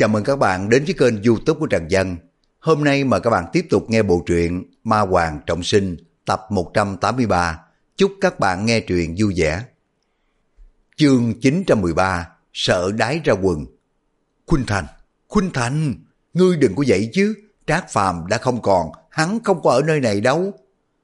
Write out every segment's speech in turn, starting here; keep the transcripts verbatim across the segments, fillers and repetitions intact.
Chào mừng các bạn đến với kênh YouTube của Trần Dân. Hôm nay mời các bạn tiếp tục nghe bộ truyện Ma Hoàng Trọng Sinh tập một trăm tám mươi ba. Chúc các bạn nghe truyện vui vẻ. Chương chín trăm mười ba, sợ đái ra quần. Khuynh Thành, Khuynh Thành, ngươi đừng có vậy chứ, Trác Phàm đã không còn, hắn không có ở nơi này đâu.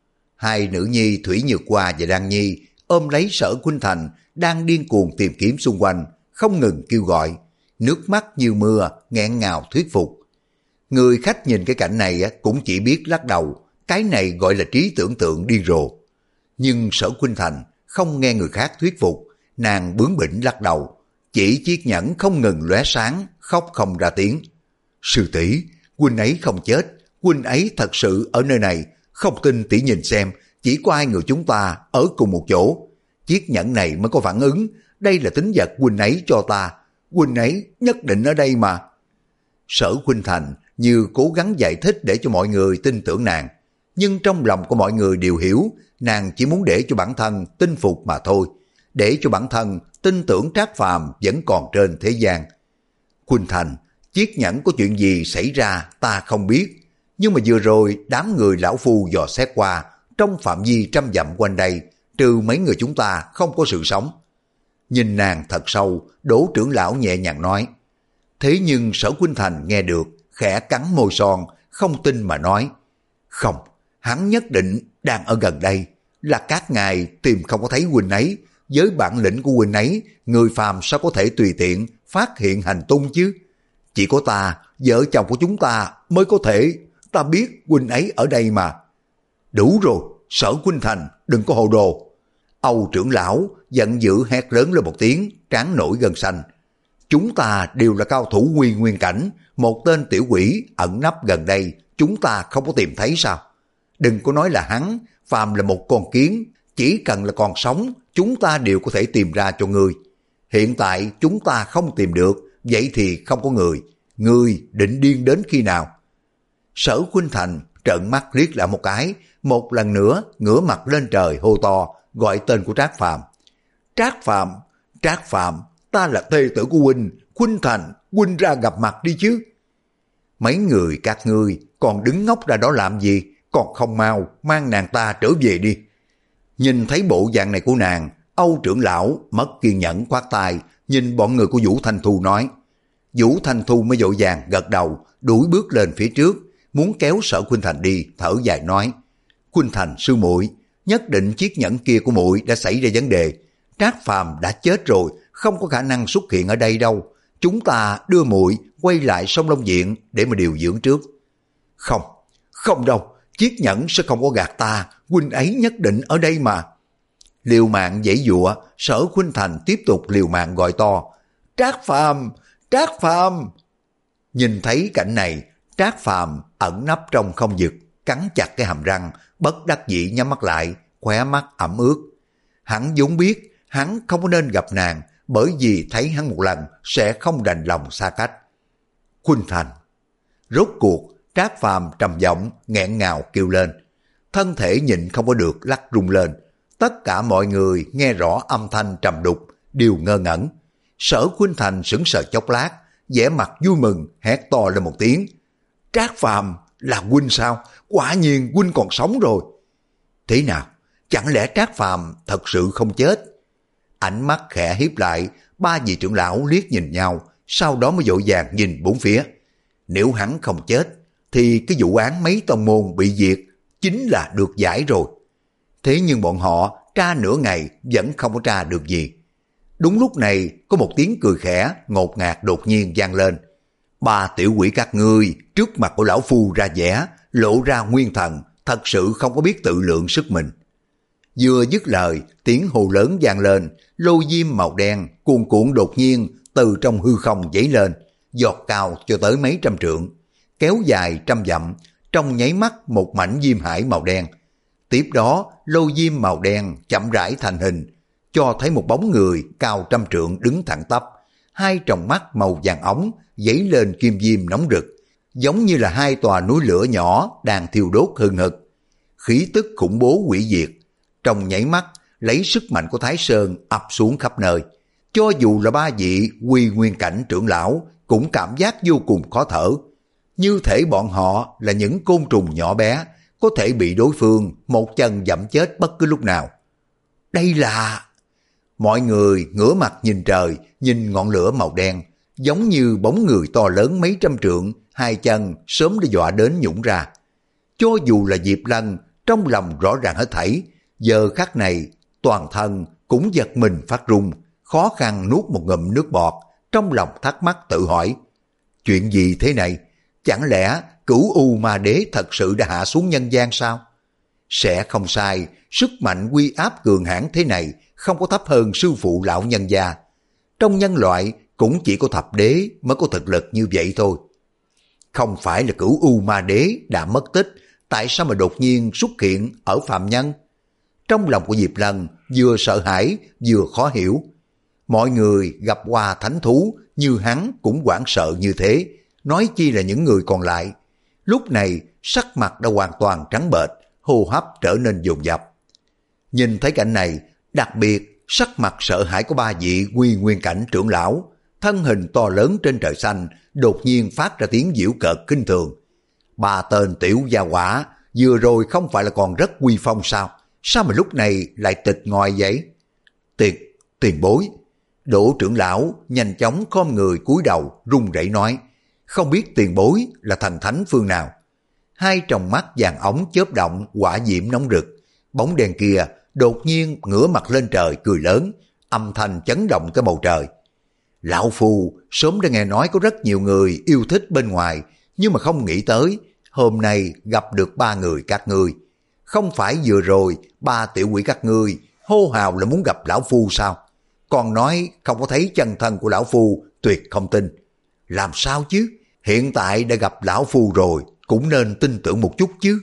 Hai nữ nhi Thủy Nhược Hoa và Đan Nhi ôm lấy Sở Khuynh Thành đang điên cuồng tìm kiếm xung quanh, không ngừng kêu gọi, nước mắt như mưa, nghẹn ngào thuyết phục. Người khách nhìn cái cảnh này cũng chỉ biết lắc đầu, cái này gọi là trí tưởng tượng điên rồ. Nhưng Sở Khuynh Thành không nghe người khác thuyết phục, nàng bướng bỉnh lắc đầu, chỉ chiếc nhẫn không ngừng lóe sáng, khóc không ra tiếng. Sư tỷ, huynh ấy không chết, huynh ấy thật sự ở nơi này, không tin tỷ nhìn xem, chỉ có hai người chúng ta ở cùng một chỗ. Chiếc nhẫn này mới có phản ứng, đây là tính vật huynh ấy cho ta, huynh ấy nhất định ở đây mà. Sở Khuynh Thành như cố gắng giải thích để cho mọi người tin tưởng nàng, nhưng trong lòng của mọi người đều hiểu, nàng chỉ muốn để cho bản thân tin phục mà thôi, để cho bản thân tin tưởng Trác Phàm vẫn còn trên thế gian. Khuynh Thành, chiếc nhẫn có chuyện gì xảy ra ta không biết, nhưng mà vừa rồi đám người lão phu dò xét qua, trong phạm vi trăm dặm quanh đây, trừ mấy người chúng ta không có sự sống. Nhìn nàng thật sâu, Đỗ trưởng lão nhẹ nhàng nói. Thế nhưng Sở Khuynh Thành nghe được, khẽ cắn môi son, không tin mà nói. Không, hắn nhất định đang ở gần đây, là các ngài tìm không có thấy huynh ấy, với bản lĩnh của huynh ấy, người phàm sao có thể tùy tiện phát hiện hành tung chứ? Chỉ có ta, vợ chồng của chúng ta mới có thể, ta biết huynh ấy ở đây mà. Đủ rồi, Sở Khuynh Thành, đừng có hồ đồ. Âu trưởng lão giận dữ hét lớn lên một tiếng, trán nổi gân xanh. Chúng ta đều là cao thủ quy nguyên cảnh, một tên tiểu quỷ ẩn nấp gần đây, chúng ta không có tìm thấy sao? Đừng có nói là hắn, phàm là một con kiến, chỉ cần là còn sống, chúng ta đều có thể tìm ra cho ngươi. Hiện tại chúng ta không tìm được, vậy thì không có người. Ngươi định điên đến khi nào? Sở Khuynh Thành trợn mắt liếc lại một cái, một lần nữa ngửa mặt lên trời hô to, gọi tên của Trác Phàm. Trác Phàm, Trác Phàm, ta là thê tử của huynh, Khuynh Thành, huynh ra gặp mặt đi chứ. Mấy người các ngươi còn đứng ngốc ra đó làm gì, còn không mau mang nàng ta trở về đi. Nhìn thấy bộ dạng này của nàng, Âu trưởng lão mất kiên nhẫn quát tay, nhìn bọn người của Vũ Thanh Thu nói. Vũ Thanh Thu mới vội vàng gật đầu, đuổi bước lên phía trước, muốn kéo Sở Khuynh Thành đi, thở dài nói. Khuynh Thành sư muội, nhất định chiếc nhẫn kia của muội đã xảy ra vấn đề. Trác Phàm đã chết rồi, không có khả năng xuất hiện ở đây đâu. Chúng ta đưa muội quay lại Sông Long Viện để mà điều dưỡng trước. Không, không đâu, chiếc nhẫn sẽ không có gạt ta, huynh ấy nhất định ở đây mà. Liều mạng giãy giụa, Sở Khuynh Thành tiếp tục liều mạng gọi to. Trác Phàm, Trác Phàm. Nhìn thấy cảnh này, Trác Phàm ẩn nấp trong không vực, cắn chặt cái hàm răng, bất đắc dĩ nhắm mắt lại, khóe mắt ẩm ướt. Hắn vốn biết hắn không có nên gặp nàng, bởi vì thấy hắn một lần sẽ không đành lòng xa cách. Khuynh Thành. Rốt cuộc, Trác Phàm trầm giọng nghẹn ngào kêu lên. Thân thể nhịn không có được lắc rung lên. Tất cả mọi người nghe rõ âm thanh trầm đục, đều ngơ ngẩn. Sở Khuynh Thành sững sờ chốc lát, vẻ mặt vui mừng, hét to lên một tiếng. Trác Phàm là huynh sao? Quả nhiên huynh còn sống rồi. Thế nào? Chẳng lẽ Trác Phàm thật sự không chết? Ánh mắt khẽ hiếp lại, ba vị trưởng lão liếc nhìn nhau, sau đó mới vội vàng nhìn bốn phía. Nếu hắn không chết, thì cái vụ án mấy tông môn bị diệt chính là được giải rồi. Thế nhưng bọn họ tra nửa ngày vẫn không có tra được gì. Đúng lúc này có một tiếng cười khẽ ngột ngạt đột nhiên vang lên. Ba tiểu quỷ các ngươi trước mặt của lão phu ra vẻ, lộ ra nguyên thần, thật sự không có biết tự lượng sức mình. Vừa dứt lời, tiếng hô lớn vang lên, lô diêm màu đen cuồn cuộn đột nhiên từ trong hư không dấy lên, giọt cao cho tới mấy trăm trượng, kéo dài trăm dặm, trong nháy mắt một mảnh diêm hải màu đen. Tiếp đó, lô diêm màu đen chậm rãi thành hình, cho thấy một bóng người cao trăm trượng đứng thẳng tắp, hai tròng mắt màu vàng óng dấy lên kim diêm nóng rực, giống như là hai tòa núi lửa nhỏ đang thiêu đốt hừng hực. Khí tức khủng bố hủy diệt, trong nháy mắt lấy sức mạnh của Thái Sơn ập xuống khắp nơi. Cho dù là ba vị quy nguyên cảnh trưởng lão cũng cảm giác vô cùng khó thở. Như thể bọn họ là những côn trùng nhỏ bé, có thể bị đối phương một chân dẫm chết bất cứ lúc nào. Đây là... Mọi người ngửa mặt nhìn trời, nhìn ngọn lửa màu đen, giống như bóng người to lớn mấy trăm trượng, hai chân sớm đã dọa đến nhũng ra. Cho dù là Diệp Lân, trong lòng rõ ràng hết thảy, giờ khắc này toàn thân cũng giật mình phát run, khó khăn nuốt một ngụm nước bọt, trong lòng thắc mắc tự hỏi. Chuyện gì thế này? Chẳng lẽ Cửu U Ma Đế thật sự đã hạ xuống nhân gian sao? Sẽ không sai, sức mạnh uy áp cường hãn thế này không có thấp hơn sư phụ lão nhân gia. Trong nhân loại cũng chỉ có thập đế mới có thực lực như vậy thôi. Không phải là Cửu U Ma Đế đã mất tích, tại sao mà đột nhiên xuất hiện ở phàm nhân? Trong lòng của Diệp Lân vừa sợ hãi vừa khó hiểu. Mọi người gặp qua thánh thú như hắn cũng hoảng sợ như thế, nói chi là những người còn lại. Lúc này sắc mặt đã hoàn toàn trắng bệch, hô hấp trở nên dồn dập. Nhìn thấy cảnh này, đặc biệt sắc mặt sợ hãi của ba vị quy nguyên cảnh trưởng lão, thân hình to lớn trên trời xanh đột nhiên phát ra tiếng giễu cợt kinh thường. Ba tên tiểu gia hỏa vừa rồi không phải là còn rất uy phong sao? Sao mà lúc này lại tịch ngòi vậy? Tiền, tiền bối. Đỗ trưởng lão nhanh chóng khom người cúi đầu run rẩy nói, không biết tiền bối là thần thánh phương nào. Hai tròng mắt vàng ống chớp động hỏa diễm nóng rực, bóng đèn kia đột nhiên ngửa mặt lên trời cười lớn, âm thanh chấn động cái bầu trời. Lão Phu sớm đã nghe nói có rất nhiều người yêu thích bên ngoài, nhưng mà không nghĩ tới hôm nay gặp được ba người các ngươi. Không phải vừa rồi ba tiểu quỷ các ngươi hô hào là muốn gặp Lão Phu sao? Còn nói không có thấy chân thân của Lão Phu, tuyệt không tin. Làm sao chứ? Hiện tại đã gặp Lão Phu rồi, cũng nên tin tưởng một chút chứ.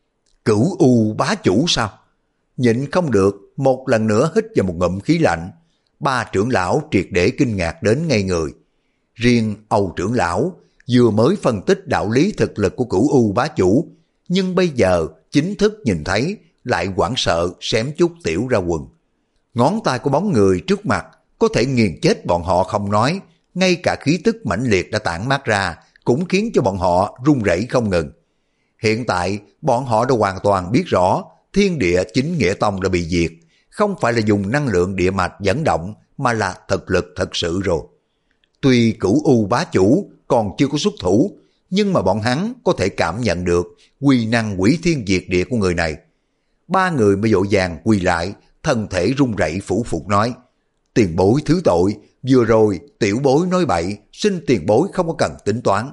Cửu U bá chủ sao? Nhịn không được, một lần nữa hít vào một ngụm khí lạnh. Ba trưởng lão triệt để kinh ngạc đến ngây người. Riêng Âu trưởng lão vừa mới phân tích đạo lý thực lực của Cửu U bá chủ, nhưng bây giờ chính thức nhìn thấy lại hoảng sợ xém chút tiểu ra quần. Ngón tay của bóng người trước mặt có thể nghiền chết bọn họ không nói, ngay cả khí tức mãnh liệt đã tản mát ra cũng khiến cho bọn họ run rẩy không ngừng. Hiện tại bọn họ đã hoàn toàn biết rõ thiên địa chính nghĩa tông đã bị diệt, không phải là dùng năng lượng địa mạch dẫn động mà là thực lực thật sự rồi. Tuy Cửu U bá chủ còn chưa có xuất thủ, nhưng mà bọn hắn có thể cảm nhận được uy năng hủy thiên diệt địa của người này. Ba người mới dội vàng quỳ lại, thân thể run rẩy phủ phục nói, tiền bối thứ tội, vừa rồi tiểu bối nói bậy, xin tiền bối không có cần tính toán.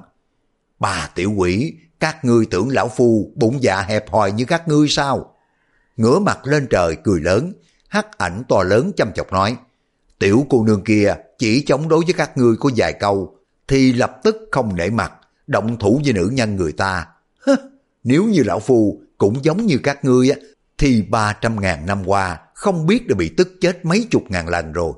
Ba tiểu quỷ, các ngươi tưởng Lão Phu bụng dạ hẹp hòi như các ngươi sao? Ngửa mặt lên trời cười lớn, hắc ảnh to lớn chăm chọc nói, tiểu cô nương kia chỉ chống đối với các ngươi có vài câu thì lập tức không nể mặt, động thủ với nữ nhân người ta. Hứ, nếu như Lão Phu cũng giống như các ngươi á, thì ba trăm ngàn năm qua không biết đã bị tức chết mấy chục ngàn lần rồi.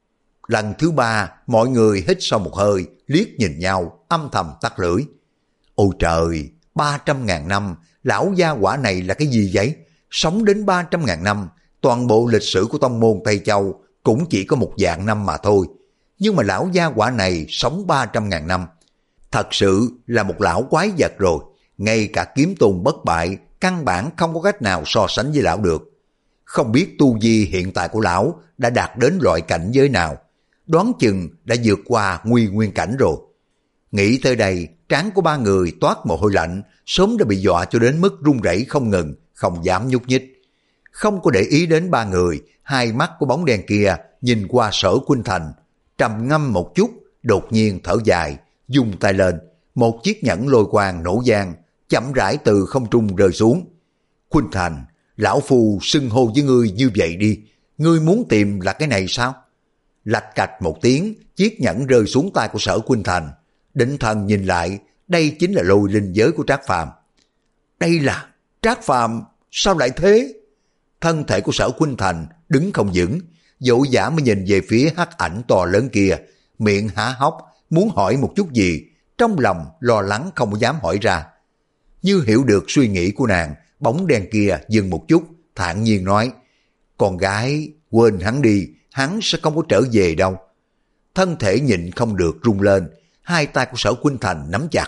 Lần thứ ba, mọi người hít sâu một hơi, liếc nhìn nhau, âm thầm tắt lưỡi. Ôi trời, ba trăm ngàn năm, lão gia quả này là cái gì vậy? Sống đến ba trăm ngàn năm, toàn bộ lịch sử của tông môn Tây Châu cũng chỉ có một vạn năm mà thôi. Nhưng mà lão gia quả này sống ba trăm ngàn năm. Thật sự là một lão quái vật rồi, ngay cả kiếm tùng bất bại, căn bản không có cách nào so sánh với lão được. Không biết tu vi hiện tại của lão đã đạt đến loại cảnh giới nào, đoán chừng đã vượt qua nguy nguyên cảnh rồi. Nghĩ tới đây, trán của ba người toát mồ hôi lạnh, sớm đã bị dọa cho đến mức run rẩy không ngừng, không dám nhúc nhích. Không có để ý đến ba người, hai mắt của bóng đen kia nhìn qua Sở Khuynh Thành, trầm ngâm một chút, đột nhiên thở dài, dùng tay lên, một chiếc nhẫn lôi quang nổ vang, chậm rãi từ không trung rơi xuống. Khuynh Thành, lão phu xưng hô với ngươi như vậy đi, ngươi muốn tìm là cái này sao? Lạch cạch một tiếng, chiếc nhẫn rơi xuống tay của Sở Khuynh Thành. Định thần nhìn lại, đây chính là lôi linh giới của Trác Phàm. Đây là Trác Phàm, sao lại thế? Thân thể của Sở Khuynh Thành đứng không vững, vội vã mới nhìn về phía hắc ảnh to lớn kia, miệng há hốc muốn hỏi một chút gì, trong lòng lo lắng không dám hỏi ra. Như hiểu được suy nghĩ của nàng, bóng đen kia dừng một chút, thản nhiên nói, con gái, quên hắn đi, hắn sẽ không có trở về đâu. thân thể nhịn không được rung lên, hai tay của Sở Khuynh Thành nắm chặt.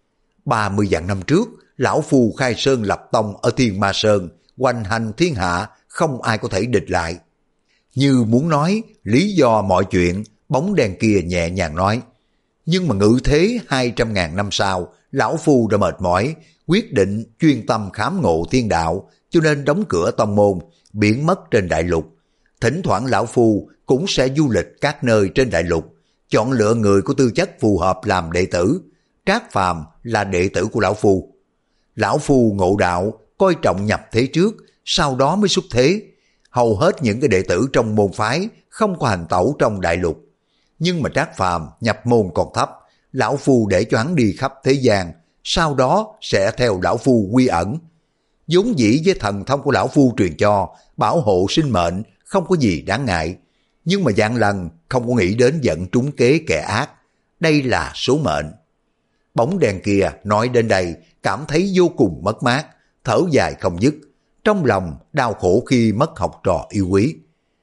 Ba mươi vạn năm trước, lão phu khai sơn lập tông ở Thiên Ma Sơn, hoành hành thiên hạ, không ai có thể địch lại. Như muốn nói lý do mọi chuyện, bóng đen kia nhẹ nhàng nói. Nhưng mà ngự thế hai trăm ngàn năm sau, lão phu đã mệt mỏi, quyết định chuyên tâm khám ngộ thiên đạo, cho nên đóng cửa tông môn, biến mất trên đại lục. Thỉnh thoảng lão phu cũng sẽ du lịch các nơi trên đại lục, chọn lựa người có tư chất phù hợp làm đệ tử. Trác Phàm là đệ tử của lão phu. Lão phu ngộ đạo, coi trọng nhập thế trước, sau đó mới xuất thế. Hầu hết những cái đệ tử trong môn phái không có hành tẩu trong đại lục. Nhưng mà Trác Phàm nhập môn còn thấp, lão phu để cho hắn đi khắp thế gian, sau đó sẽ theo lão phu quy ẩn. Vốn dĩ với thần thông của lão phu truyền cho, bảo hộ sinh mệnh, không có gì đáng ngại. Nhưng mà vạn lần không có nghĩ đến giận trúng kế kẻ ác. Đây là số mệnh. Bóng đèn kia nói đến đây, cảm thấy vô cùng mất mát, thở dài không dứt. Trong lòng đau khổ khi mất học trò yêu quý.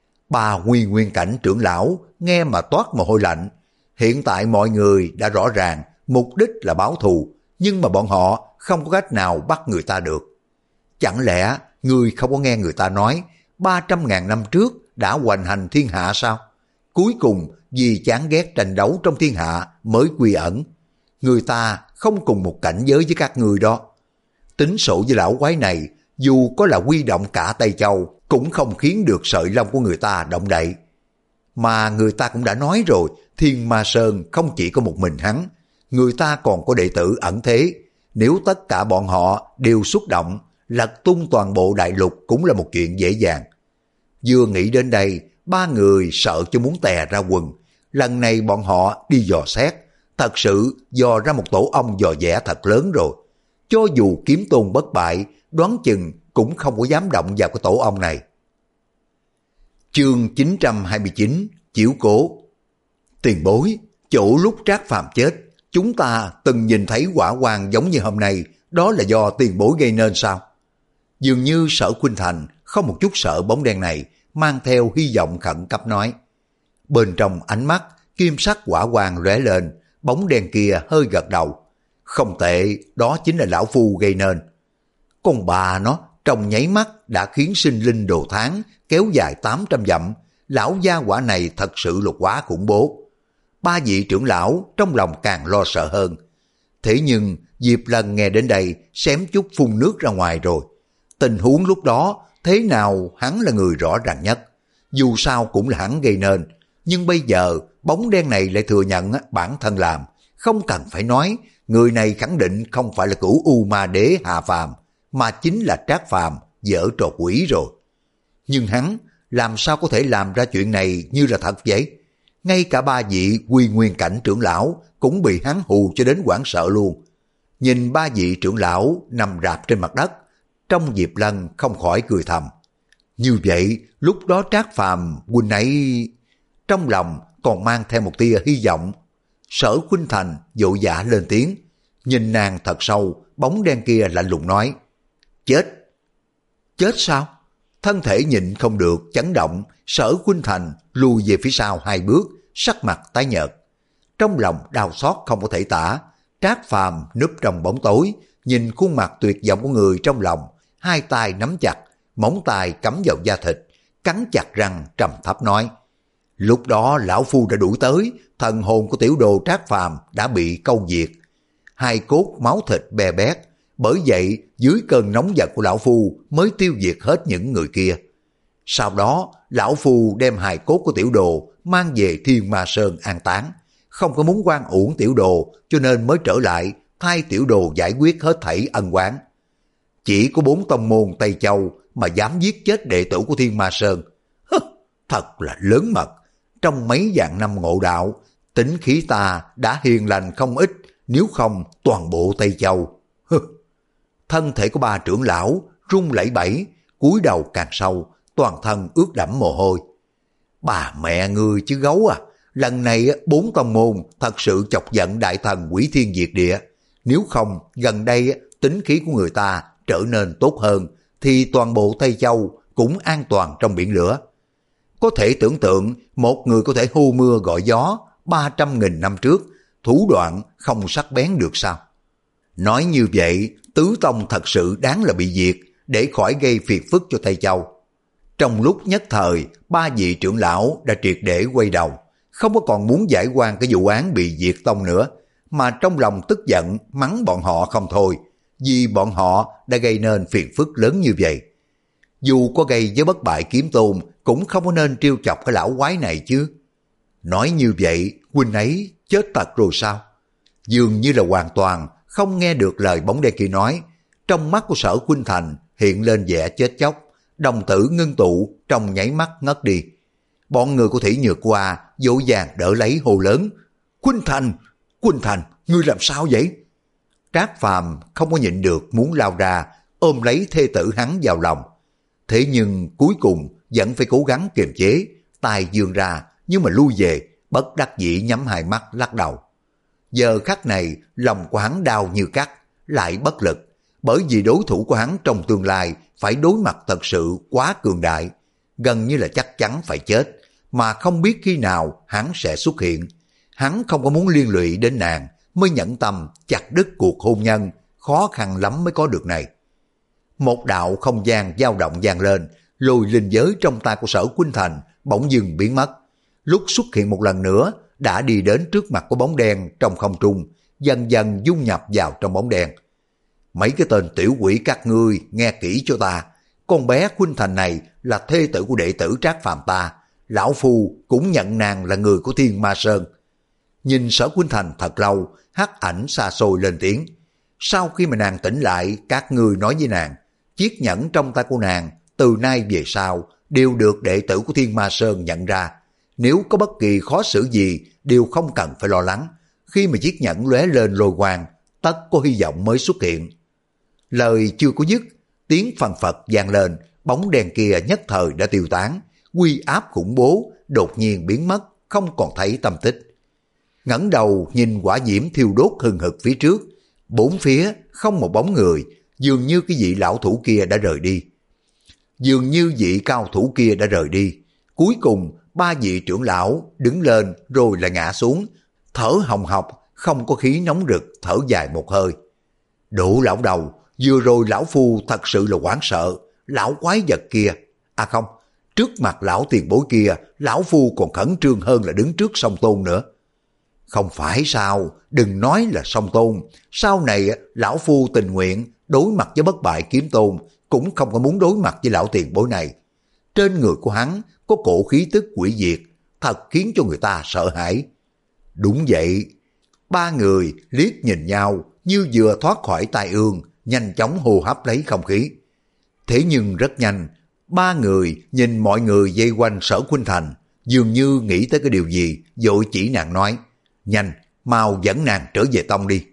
Ba Nguyên Nguyên Cảnh trưởng lão nghe mà toát mồ hôi lạnh. Hiện tại mọi người đã rõ ràng mục đích là báo thù, nhưng mà bọn họ không có cách nào bắt người ta được. Chẳng lẽ người không có nghe người ta nói ba trăm ngàn năm trước đã hoành hành thiên hạ sao? Cuối cùng vì chán ghét tranh đấu trong thiên hạ mới quy ẩn. Người ta không cùng một cảnh giới với các người đó. Tính sổ với lão quái này, dù có là quy động cả Tây Châu, cũng không khiến được sợi lông của người ta động đậy. Mà người ta cũng đã nói rồi, Thiên Ma Sơn không chỉ có một mình hắn, người ta còn có đệ tử ẩn thế. Nếu tất cả bọn họ đều xúc động, lật tung toàn bộ đại lục cũng là một chuyện dễ dàng. Vừa nghĩ đến đây, ba người sợ cho muốn tè ra quần. Lần này bọn họ đi dò xét, thật sự dò ra một tổ ong dò dẻ thật lớn rồi. Cho dù kiếm tôn bất bại, đoán chừng cũng không có dám động vào cái tổ ong này. Chương chín trăm hai mươi chín, chiếu cố. Tiền bối, chỗ lúc Trác Phàm chết, chúng ta từng nhìn thấy hỏa quang giống như hôm nay, đó là do tiền bối gây nên sao? Dường như Sở Khuynh Thành không một chút sợ bóng đen này, mang theo hy vọng khẩn cấp nói. Bên trong ánh mắt, kim sắc hỏa quang lóe lên, bóng đen kia hơi gật đầu. Không tệ, đó chính là lão phu gây nên. Con bà nó trong nháy mắt đã khiến sinh linh đồ tháng kéo dài tám trăm dặm. Lão gia quả này thật sự là quá khủng bố. Ba vị trưởng lão trong lòng càng lo sợ hơn. Thế nhưng Diệp Lân nghe đến đây xém chút phun nước ra ngoài rồi. Tình huống lúc đó thế nào hắn là người rõ ràng nhất. Dù sao cũng là hắn gây nên. Nhưng bây giờ bóng đen này lại thừa nhận bản thân làm. Không cần phải nói, người này khẳng định không phải là Cửu U Ma Đế hạ phàm, mà chính là Trác Phàm dở trò quỷ rồi. Nhưng hắn làm sao có thể làm ra chuyện này như là thật vậy? Ngay cả ba vị Quy Nguyên Cảnh trưởng lão cũng bị hắn hù cho đến hoảng sợ luôn. Nhìn ba vị trưởng lão nằm rạp trên mặt đất, trong Diệp Lân không khỏi cười thầm. Như vậy lúc đó Trác Phàm huynh ấy trong lòng còn mang theo một tia hy vọng. Sở Khuynh Thành vội vã lên tiếng, nhìn nàng thật sâu, bóng đen kia lạnh lùng nói. Chết. Chết sao? Thân thể nhịn không được chấn động, Sở Khuynh Thành lùi về phía sau hai bước, sắc mặt tái nhợt. Trong lòng đau xót không có thể tả, Trác Phàm núp trong bóng tối, nhìn khuôn mặt tuyệt vọng của người trong lòng, hai tay nắm chặt, móng tay cắm vào da thịt, cắn chặt răng trầm thấp nói. Lúc đó lão phu đã đuổi tới, thần hồn của tiểu đồ Trác Phàm đã bị câu diệt. Hai cốt máu thịt bè bét, bởi vậy dưới cơn nóng giận của lão phu mới tiêu diệt hết những người kia. Sau đó lão phu đem hài cốt của tiểu đồ mang về Thiên Ma Sơn an táng, không có muốn oan uổng tiểu đồ cho nên mới trở lại thay tiểu đồ giải quyết hết thảy ân oán. Chỉ có bốn tông môn Tây Châu mà dám giết chết đệ tử của Thiên Ma Sơn. Hứ, thật là lớn mật. Trong mấy vạn năm ngộ đạo, tính khí ta đã hiền lành không ít, nếu không toàn bộ Tây Châu. Hứ. Thân thể của ba trưởng lão run lẩy bẩy, cúi đầu càng sâu, toàn thân ướt đẫm mồ hôi. Bà mẹ ngươi chứ gấu à, lần này bốn tông môn thật sự chọc giận đại thần Quỷ Thiên Diệt Địa. Nếu không gần đây tính khí của người ta trở nên tốt hơn, thì toàn bộ Tây Châu cũng an toàn trong biển lửa. Có thể tưởng tượng một người có thể hô mưa gọi gió, ba trăm nghìn năm trước, thủ đoạn không sắc bén được sao? Nói như vậy, Tứ Tông thật sự đáng là bị diệt để khỏi gây phiền phức cho Tây Châu. Trong lúc nhất thời, ba vị trưởng lão đã triệt để quay đầu, không có còn muốn giải quan cái vụ án bị diệt tông nữa, mà trong lòng tức giận mắng bọn họ không thôi, vì bọn họ đã gây nên phiền phức lớn như vậy. Dù có gây với Bất Bại Kiếm Tôn cũng không có nên trêu chọc cái lão quái này chứ. Nói như vậy, huynh ấy chết thật rồi sao? Dường như là hoàn toàn không nghe được lời bóng đen kia nói. Trong mắt của Sở Khuynh Thành hiện lên vẻ chết chóc, đồng tử ngưng tụ trong nháy mắt ngất đi. Bọn người của Thủy Nhược Hoa vội vàng đỡ lấy hô lớn: Khuynh Thành, Khuynh Thành, ngươi làm sao vậy? Trác Phàm không có nhịn được muốn lao ra ôm lấy thê tử hắn vào lòng. Thế nhưng cuối cùng vẫn phải cố gắng kiềm chế, tay vươn ra nhưng mà lui về, bất đắc dĩ nhắm hai mắt lắc đầu. Giờ khắc này lòng của hắn đau như cắt, lại bất lực, bởi vì đối thủ của hắn trong tương lai phải đối mặt thật sự quá cường đại, gần như là chắc chắn phải chết, mà không biết khi nào hắn sẽ xuất hiện. Hắn không có muốn liên lụy đến nàng, mới nhẫn tâm chặt đứt cuộc hôn nhân khó khăn lắm mới có được này. Một đạo không gian dao động vang lên, lôi linh giới trong tay của Sở Khuynh Thành bỗng dừng biến mất. Lúc xuất hiện một lần nữa, đã đi đến trước mặt của bóng đen trong không trung, dần dần dung nhập vào trong bóng đen. Mấy cái tên tiểu quỷ các ngươi nghe kỹ cho ta, con bé Khuynh Thành này là thê tử của đệ tử Trác Phàm ta, lão phu cũng nhận nàng là người của Thiên Ma Sơn. Nhìn Sở Khuynh Thành thật lâu, hắc ảnh xa xôi lên tiếng. Sau khi mà nàng tỉnh lại, các ngươi nói với nàng, chiếc nhẫn trong tay của nàng từ nay về sau đều được đệ tử của Thiên Ma Sơn nhận ra. Nếu có bất kỳ khó xử gì đều không cần phải lo lắng. Khi mà chiếc nhẫn lóe lên lôi quang, tất có hy vọng mới xuất hiện. Lời chưa có dứt, tiếng phần phật vang lên, bóng đèn kia nhất thời đã tiêu tán, uy áp khủng bố đột nhiên biến mất, không còn thấy tâm tích. Ngẩng đầu nhìn hỏa diễm thiêu đốt hừng hực phía trước, bốn phía không một bóng người, dường như cái vị lão thủ kia đã rời đi. Dường như vị cao thủ kia đã rời đi. Cuối cùng ba vị trưởng lão đứng lên rồi lại ngã xuống, thở hồng hộc, không có khí nóng rực, thở dài một hơi. Đỗ lão đầu, vừa rồi lão phu thật sự là hoảng sợ, lão quái vật kia, à không, trước mặt lão tiền bối kia, lão phu còn khẩn trương hơn là đứng trước song tôn nữa. Không phải sao, đừng nói là song tôn, sau này lão phu tình nguyện đối mặt với Bất Bại Kiếm Tôn, cũng không có muốn đối mặt với lão tiền bối này. Trên người của hắn có cổ khí tức quỷ diệt, thật khiến cho người ta sợ hãi. Đúng vậy, ba người liếc nhìn nhau như vừa thoát khỏi tai ương, nhanh chóng hô hấp lấy không khí. Thế nhưng rất nhanh, ba người nhìn mọi người vây quanh Sở Khuynh Thành, dường như nghĩ tới cái điều gì, vội chỉ nàng nói, nhanh, mau dẫn nàng trở về tông đi.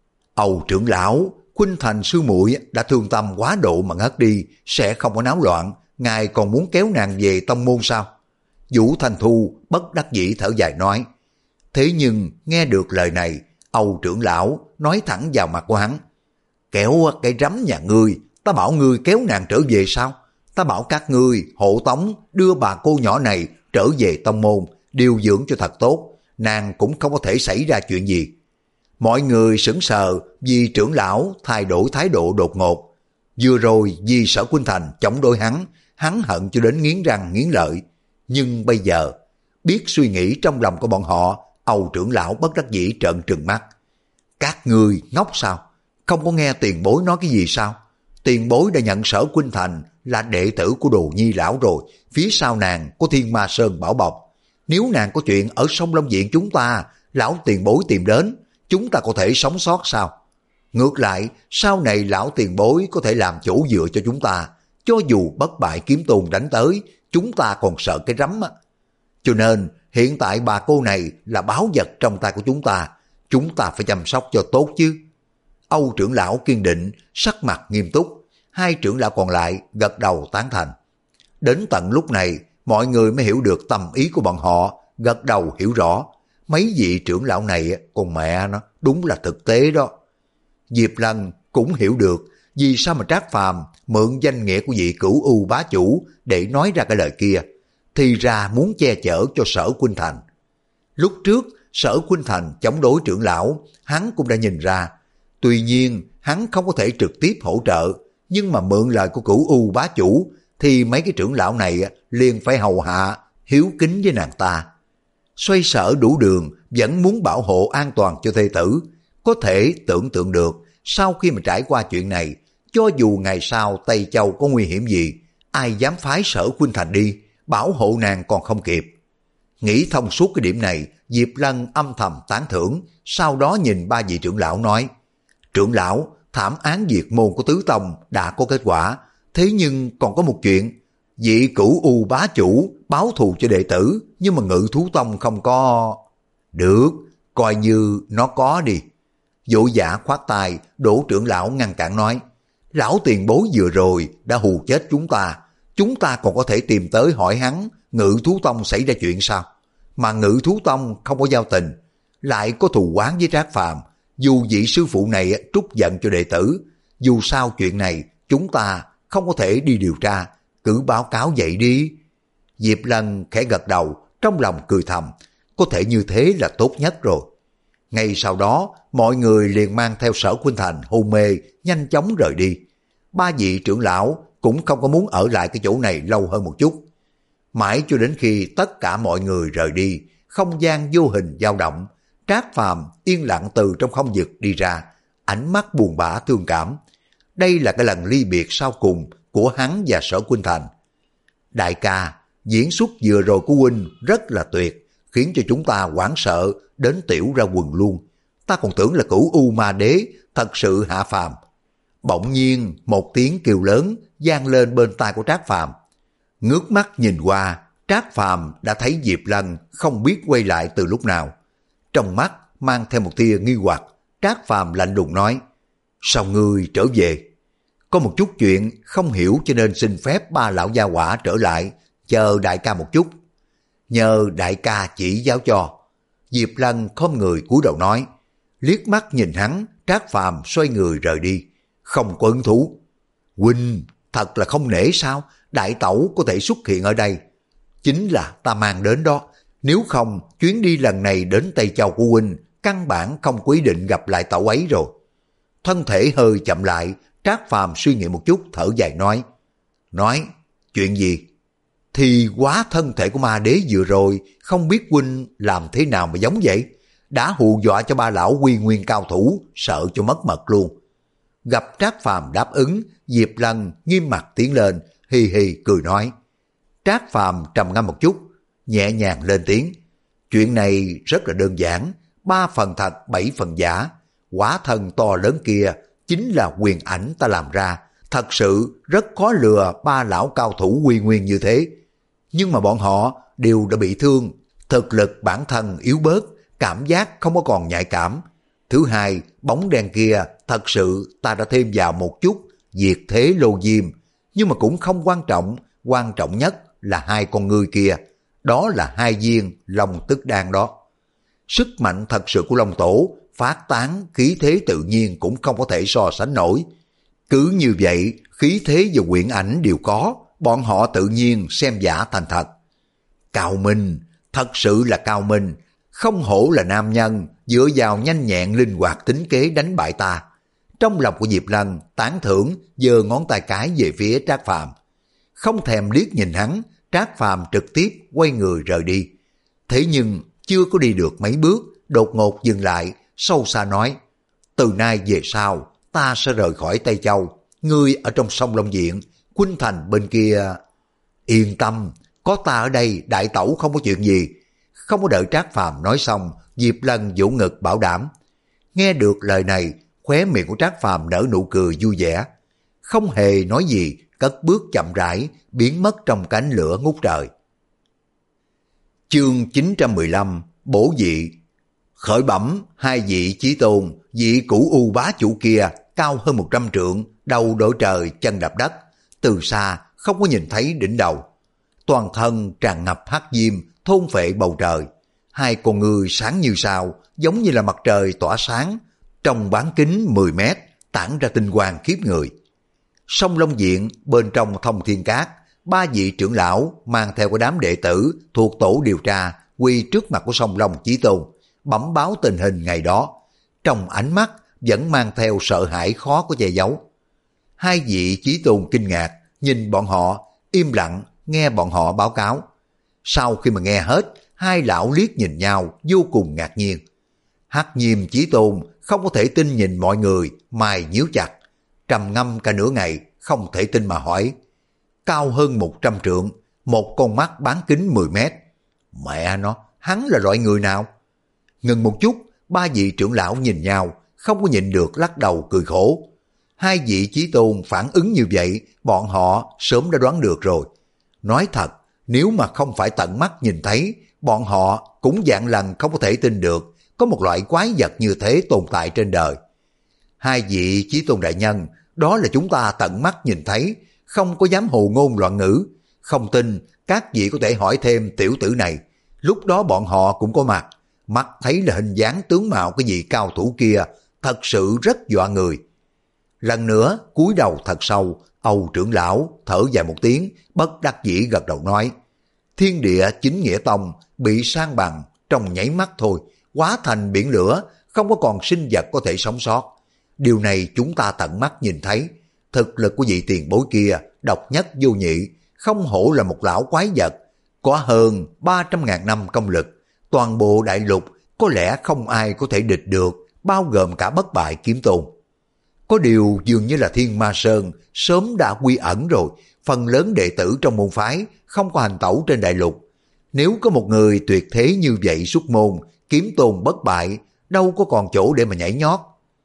Âu trưởng lão, Khuynh Thành sư muội đã thương tâm quá độ mà ngất đi, sẽ không có náo loạn, ngài còn muốn kéo nàng về tông môn sao? Vũ Thanh Thu bất đắc dĩ thở dài nói. Thế nhưng nghe được lời này, Âu trưởng lão nói thẳng vào mặt của hắn, kéo cái rắm nhà ngươi, ta bảo ngươi kéo nàng trở về sao? Ta bảo các ngươi hộ tống đưa bà cô nhỏ này trở về tông môn, điều dưỡng cho thật tốt, nàng cũng không có thể xảy ra chuyện gì. Mọi người sững sờ vì trưởng lão thay đổi thái độ đột ngột. Vừa rồi vì Sở Khuynh Thành chống đối hắn, hắn hận cho đến nghiến răng nghiến lợi. Nhưng bây giờ, biết suy nghĩ trong lòng của bọn họ, Âu trưởng lão bất đắc dĩ trợn trừng mắt. Các ngươi ngốc sao? Không có nghe tiền bối nói cái gì sao? Tiền bối đã nhận Sở Khuynh Thành là đệ tử của Đồ Nhi lão rồi, phía sau nàng có Thiên Ma Sơn bảo bọc. Nếu nàng có chuyện ở sông Long Viện chúng ta, lão tiền bối tìm đến, chúng ta có thể sống sót sao? Ngược lại, sau này lão tiền bối có thể làm chỗ dựa cho chúng ta, cho dù Bất Bại Kiếm Tôn đánh tới, chúng ta còn sợ cái rắm á. Cho nên, hiện tại bà cô này là báu vật trong tay của chúng ta, chúng ta phải chăm sóc cho tốt chứ. Âu trưởng lão kiên định, sắc mặt nghiêm túc, hai trưởng lão còn lại gật đầu tán thành. Đến tận lúc này, mọi người mới hiểu được tâm ý của bọn họ, gật đầu hiểu rõ. Mấy vị trưởng lão này, con mẹ nó, đúng là thực tế đó. Diệp Lân cũng hiểu được vì sao mà Trác Phàm mượn danh nghĩa của vị Cửu U bá chủ để nói ra cái lời kia, thì ra muốn che chở cho Sở Khuynh Thành. Lúc trước, Sở Khuynh Thành chống đối trưởng lão, hắn cũng đã nhìn ra. Tuy nhiên, hắn không có thể trực tiếp hỗ trợ, nhưng mà mượn lời của Cửu U bá chủ, thì mấy cái trưởng lão này liền phải hầu hạ, hiếu kính với nàng ta. Xoay sở đủ đường, vẫn muốn bảo hộ an toàn cho thê tử. Có thể tưởng tượng được, sau khi mà trải qua chuyện này, cho dù ngày sau Tây Châu có nguy hiểm gì, ai dám phái Sở Khuynh Thành đi, bảo hộ nàng còn không kịp. Nghĩ thông suốt cái điểm này, Diệp Lân âm thầm tán thưởng, sau đó nhìn ba vị trưởng lão nói, trưởng lão, thảm án diệt môn của Tứ Tông đã có kết quả, thế nhưng còn có một chuyện, vị Cửu U bá chủ báo thù cho đệ tử, nhưng mà Ngự Thú Tông không có. Được, coi như nó có đi. Dỗ Giả khoát tay, Đỗ trưởng lão ngăn cản nói, lão tiền bối vừa rồi đã hù chết chúng ta, chúng ta còn có thể tìm tới hỏi hắn Ngự Thú Tông xảy ra chuyện sao? Mà Ngự Thú Tông không có giao tình, lại có thù oán với Trác Phàm, dù vị sư phụ này trút giận cho đệ tử, dù sao chuyện này chúng ta không có thể đi điều tra, cứ báo cáo vậy đi. Diệp Lân khẽ gật đầu, trong lòng cười thầm, có thể như thế là tốt nhất rồi. Ngay sau đó, mọi người liền mang theo Sở Khuynh Thành hôn mê, nhanh chóng rời đi. Ba vị trưởng lão cũng không có muốn ở lại cái chỗ này lâu hơn một chút. Mãi cho đến khi tất cả mọi người rời đi, không gian vô hình dao động, Trác Phàm yên lặng từ trong không vực đi ra, ánh mắt buồn bã thương cảm. Đây là cái lần ly biệt sau cùng của hắn và Sở Khuynh Thành. Đại ca, diễn xuất vừa rồi của huynh rất là tuyệt, khiến cho chúng ta hoảng sợ đến tiểu ra quần luôn. Ta còn tưởng là Cửu U Ma Đế thật sự hạ phàm. Bỗng nhiên một tiếng kêu lớn vang lên bên tai của Trác Phàm. Ngước mắt nhìn qua, Trác Phàm đã thấy Diệp Lân không biết quay lại từ lúc nào. Trong mắt mang theo một tia nghi hoặc, Trác Phàm lạnh lùng nói, sao ngươi trở về? Có một chút chuyện không hiểu cho nên xin phép ba lão gia hỏa trở lại, chờ đại ca một chút. Nhờ đại ca chỉ giáo cho. Diệp Lân khom người cúi đầu nói, liếc mắt nhìn hắn, Trác Phàm xoay người rời đi, không có hứng thú. Huynh, thật là không nể sao, đại tẩu có thể xuất hiện ở đây. Chính là ta mang đến đó, nếu không chuyến đi lần này đến Tây Châu của huynh, căn bản không có ý định gặp lại tẩu ấy rồi. Thân thể hơi chậm lại, Trác Phàm suy nghĩ một chút thở dài nói, nói, chuyện gì? Thì quá thân thể của ma đế vừa rồi, không biết huynh làm thế nào mà giống vậy? Đã hù dọa cho ba lão quy nguyên cao thủ, sợ cho mất mật luôn. Gặp Trác Phàm đáp ứng, Diệp Lân nghiêm mặt tiến lên, hì hì cười nói. Trác Phàm trầm ngâm một chút, nhẹ nhàng lên tiếng. Chuyện này rất là đơn giản, ba phần thật bảy phần giả. Quả thân to lớn kia chính là quyền ảnh ta làm ra, thật sự rất khó lừa ba lão cao thủ quy nguyên như thế. Nhưng mà bọn họ đều đã bị thương, thực lực bản thân yếu bớt, cảm giác không có còn nhạy cảm. Thứ hai, bóng đen kia thật sự ta đã thêm vào một chút diệt thế lô diêm, nhưng mà cũng không quan trọng, quan trọng nhất là hai con ngươi kia, đó là hai viên long tức đan đó. Sức mạnh thật sự của Long Tổ phát tán khí thế tự nhiên cũng không có thể so sánh nổi. Cứ như vậy, khí thế và quyển ảnh đều có, bọn họ tự nhiên xem giả thành thật. Cao minh, thật sự là cao minh, không hổ là nam nhân, dựa vào nhanh nhẹn linh hoạt tính kế đánh bại ta. Trong lòng của Diệp Lân tán thưởng, giơ ngón tay cái về phía Trác Phàm. Không thèm liếc nhìn hắn, Trác Phàm trực tiếp quay người rời đi. Thế nhưng chưa có đi được mấy bước, đột ngột dừng lại, sâu xa nói, từ nay về sau ta sẽ rời khỏi Tây Châu, ngươi ở trong sông Long Diện, Khuynh Thành bên kia. Yên tâm, có ta ở đây, đại tẩu không có chuyện gì. Không có đợi Trác Phàm nói xong, Diệp Lân vỗ ngực bảo đảm. Nghe được lời này, khóe miệng của Trác Phàm nở nụ cười vui vẻ, không hề nói gì, cất bước chậm rãi biến mất trong cánh lửa ngút trời. Chương chín trăm mười lăm, bổ dị. Khởi bẩm hai vị chí tôn, vị Cửu U bá chủ kia cao hơn một trăm trượng, đầu đội trời chân đạp đất, từ xa không có nhìn thấy đỉnh đầu. Toàn thân tràn ngập hắc diêm, thôn phệ bầu trời. Hai con ngươi sáng như sao, giống như là mặt trời tỏa sáng. Trong bán kính mười mét, tản ra tinh quang khiếp người. Sông Long Diện, bên trong Thông Thiên Cát, ba vị trưởng lão mang theo cái đám đệ tử thuộc tổ điều tra quỳ trước mặt của Sông Long Chí Tôn, bẩm báo tình hình ngày đó. Trong ánh mắt vẫn mang theo sợ hãi khó có che giấu. Hai vị chí tôn kinh ngạc, nhìn bọn họ, im lặng nghe bọn họ báo cáo. Sau khi mà nghe hết, hai lão liếc nhìn nhau vô cùng ngạc nhiên. Hắc Nhiêm chí tôn không có thể tin nhìn mọi người, mày nhíu chặt, trầm ngâm cả nửa ngày, không thể tin mà hỏi. Cao hơn một trăm trượng, một con mắt bán kính mười mét. Mẹ nó, hắn là loại người nào? Ngừng một chút, ba vị trưởng lão nhìn nhau, không có nhịn được lắc đầu cười khổ. Hai vị chí tôn phản ứng như vậy, bọn họ sớm đã đoán được rồi. Nói thật, nếu mà không phải tận mắt nhìn thấy, bọn họ cũng vạn lần không có thể tin được có một loại quái vật như thế tồn tại trên đời. Hai vị chí tôn đại nhân, đó là chúng ta tận mắt nhìn thấy, không có dám hồ ngôn loạn ngữ. Không tin, các vị có thể hỏi thêm tiểu tử này. Lúc đó bọn họ cũng có mặt, mắt thấy là hình dáng tướng mạo cái vị cao thủ kia, thật sự rất dọa người. Lần nữa, cúi đầu thật sâu, Âu trưởng lão thở dài một tiếng, bất đắc dĩ gật đầu nói. Thiên địa chính nghĩa tông bị san bằng trong nháy mắt thôi, hóa thành biển lửa, không có còn sinh vật có thể sống sót. Điều này chúng ta tận mắt nhìn thấy. Thực lực của vị tiền bối kia độc nhất vô nhị, không hổ là một lão quái vật, có hơn ba trăm ngàn năm công lực. Toàn bộ đại lục có lẽ không ai có thể địch được, bao gồm cả bất bại kiếm tôn. Có điều dường như là Thiên Ma Sơn sớm đã quy ẩn rồi, phần lớn đệ tử trong môn phái không có hành tẩu trên đại lục. Nếu có một người tuyệt thế như vậy xuất môn, kiếm tôn bất bại, đâu có còn chỗ để mà nhảy nhót.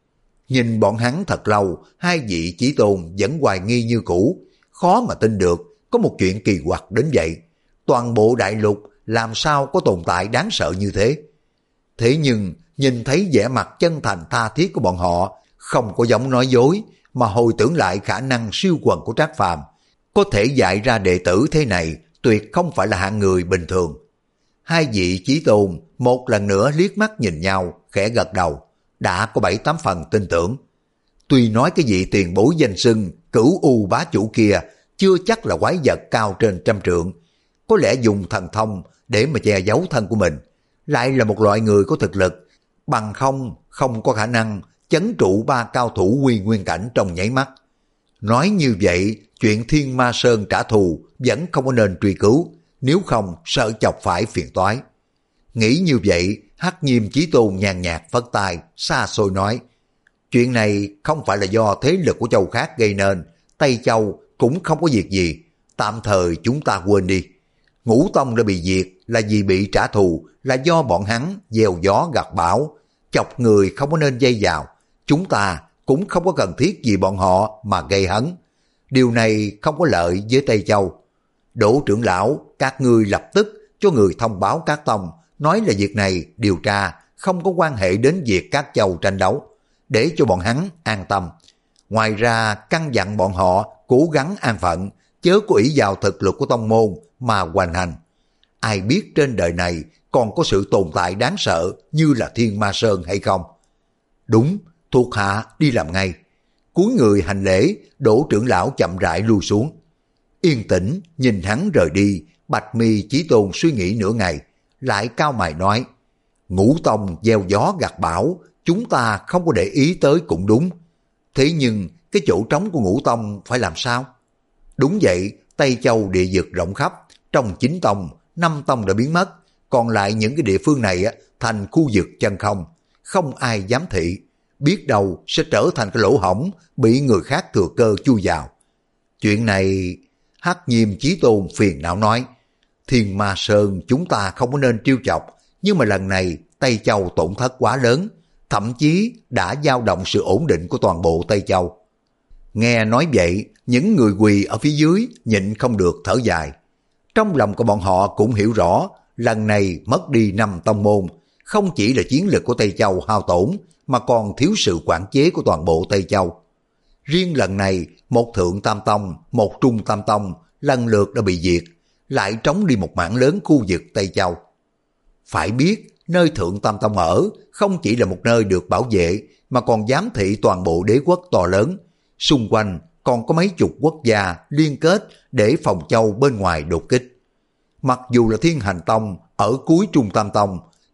Nhìn bọn hắn thật lâu, hai vị chí tôn vẫn hoài nghi như cũ, khó mà tin được có một chuyện kỳ quặc đến vậy. Toàn bộ đại lục làm sao có tồn tại đáng sợ như thế? Thế nhưng nhìn thấy vẻ mặt chân thành tha thiết của bọn họ, không có giống nói dối, mà hồi tưởng lại khả năng siêu quần của Trác Phàm, có thể dạy ra đệ tử thế này tuyệt không phải là hạng người bình thường. Hai vị chí tôn một lần nữa liếc mắt nhìn nhau, khẽ gật đầu, đã có bảy tám phần tin tưởng. Tuy nói cái vị tiền bối danh xưng Cửu U bá chủ kia chưa chắc là quái vật cao trên trăm trượng, có lẽ dùng thần thông để mà che giấu thân của mình, lại là một loại người có thực lực, bằng không không có khả năng chấn trụ ba cao thủ quy nguyên cảnh trong nháy mắt. Nói như vậy, chuyện Thiên Ma Sơn trả thù vẫn không có nên truy cứu, nếu không sợ chọc phải phiền toái. Nghĩ như vậy, Hắc Nhiêm chí tôn nhàn nhạt phất tay, xa xôi nói, chuyện này không phải là do thế lực của châu khác gây nên, Tây Châu cũng không có việc gì, tạm thời chúng ta quên đi. Ngũ tông đã bị diệt là vì bị trả thù, là do bọn hắn gieo gió gặt bão, chọc người không có nên dây vào. Chúng ta cũng không có cần thiết vì bọn họ mà gây hấn. Điều này không có lợi với Tây Châu. Đỗ trưởng lão, các ngươi lập tức cho người thông báo các tông, nói là việc này điều tra không có quan hệ đến việc các châu tranh đấu, để cho bọn hắn an tâm. Ngoài ra căn dặn bọn họ cố gắng an phận, chớ có ỷ vào thực lực của tông môn mà hoành hành. Ai biết trên đời này còn có sự tồn tại đáng sợ như là Thiên Ma Sơn hay không? Đúng, thuộc hạ đi làm ngay. Cúi người hành lễ, Đỗ trưởng lão chậm rãi lui xuống. Yên tĩnh nhìn hắn rời đi, Bạch Mi chí tôn suy nghĩ nửa ngày, lại cao mày nói, Ngũ tông gieo gió gặt bão, chúng ta không có để ý tới cũng đúng. Thế nhưng cái chỗ trống của Ngũ tông phải làm sao? Đúng vậy, Tây Châu địa vực rộng khắp, trong chín tông, năm tông đã biến mất, còn lại những cái địa phương này thành khu vực chân không, không ai dám thị, biết đâu sẽ trở thành cái lỗ hổng bị người khác thừa cơ chui vào. Chuyện này, Hắc Nhiêm chí tôn phiền não nói, Thiên Ma Sơn chúng ta không có nên trêu chọc, nhưng mà lần này Tây Châu tổn thất quá lớn, thậm chí đã dao động sự ổn định của toàn bộ Tây Châu. Nghe nói vậy, những người quỳ ở phía dưới nhịn không được thở dài. Trong lòng của bọn họ cũng hiểu rõ, lần này mất đi năm tông môn, không chỉ là chiến lực của Tây Châu hao tổn, mà còn thiếu sự quản chế của toàn bộ Tây Châu. Riêng lần này, một thượng tam tông, một trung tam tông lần lượt đã bị diệt, lại trống đi một mảng lớn khu vực Tây Châu. Phải biết, nơi thượng tam tông ở không chỉ là một nơi được bảo vệ, mà còn giám thị toàn bộ đế quốc to lớn. Xung quanh còn có mấy chục quốc gia liên kết để phòng châu bên ngoài đột kích. Mặc dù là Thiên Hành Tông ở cuối trung tam tông,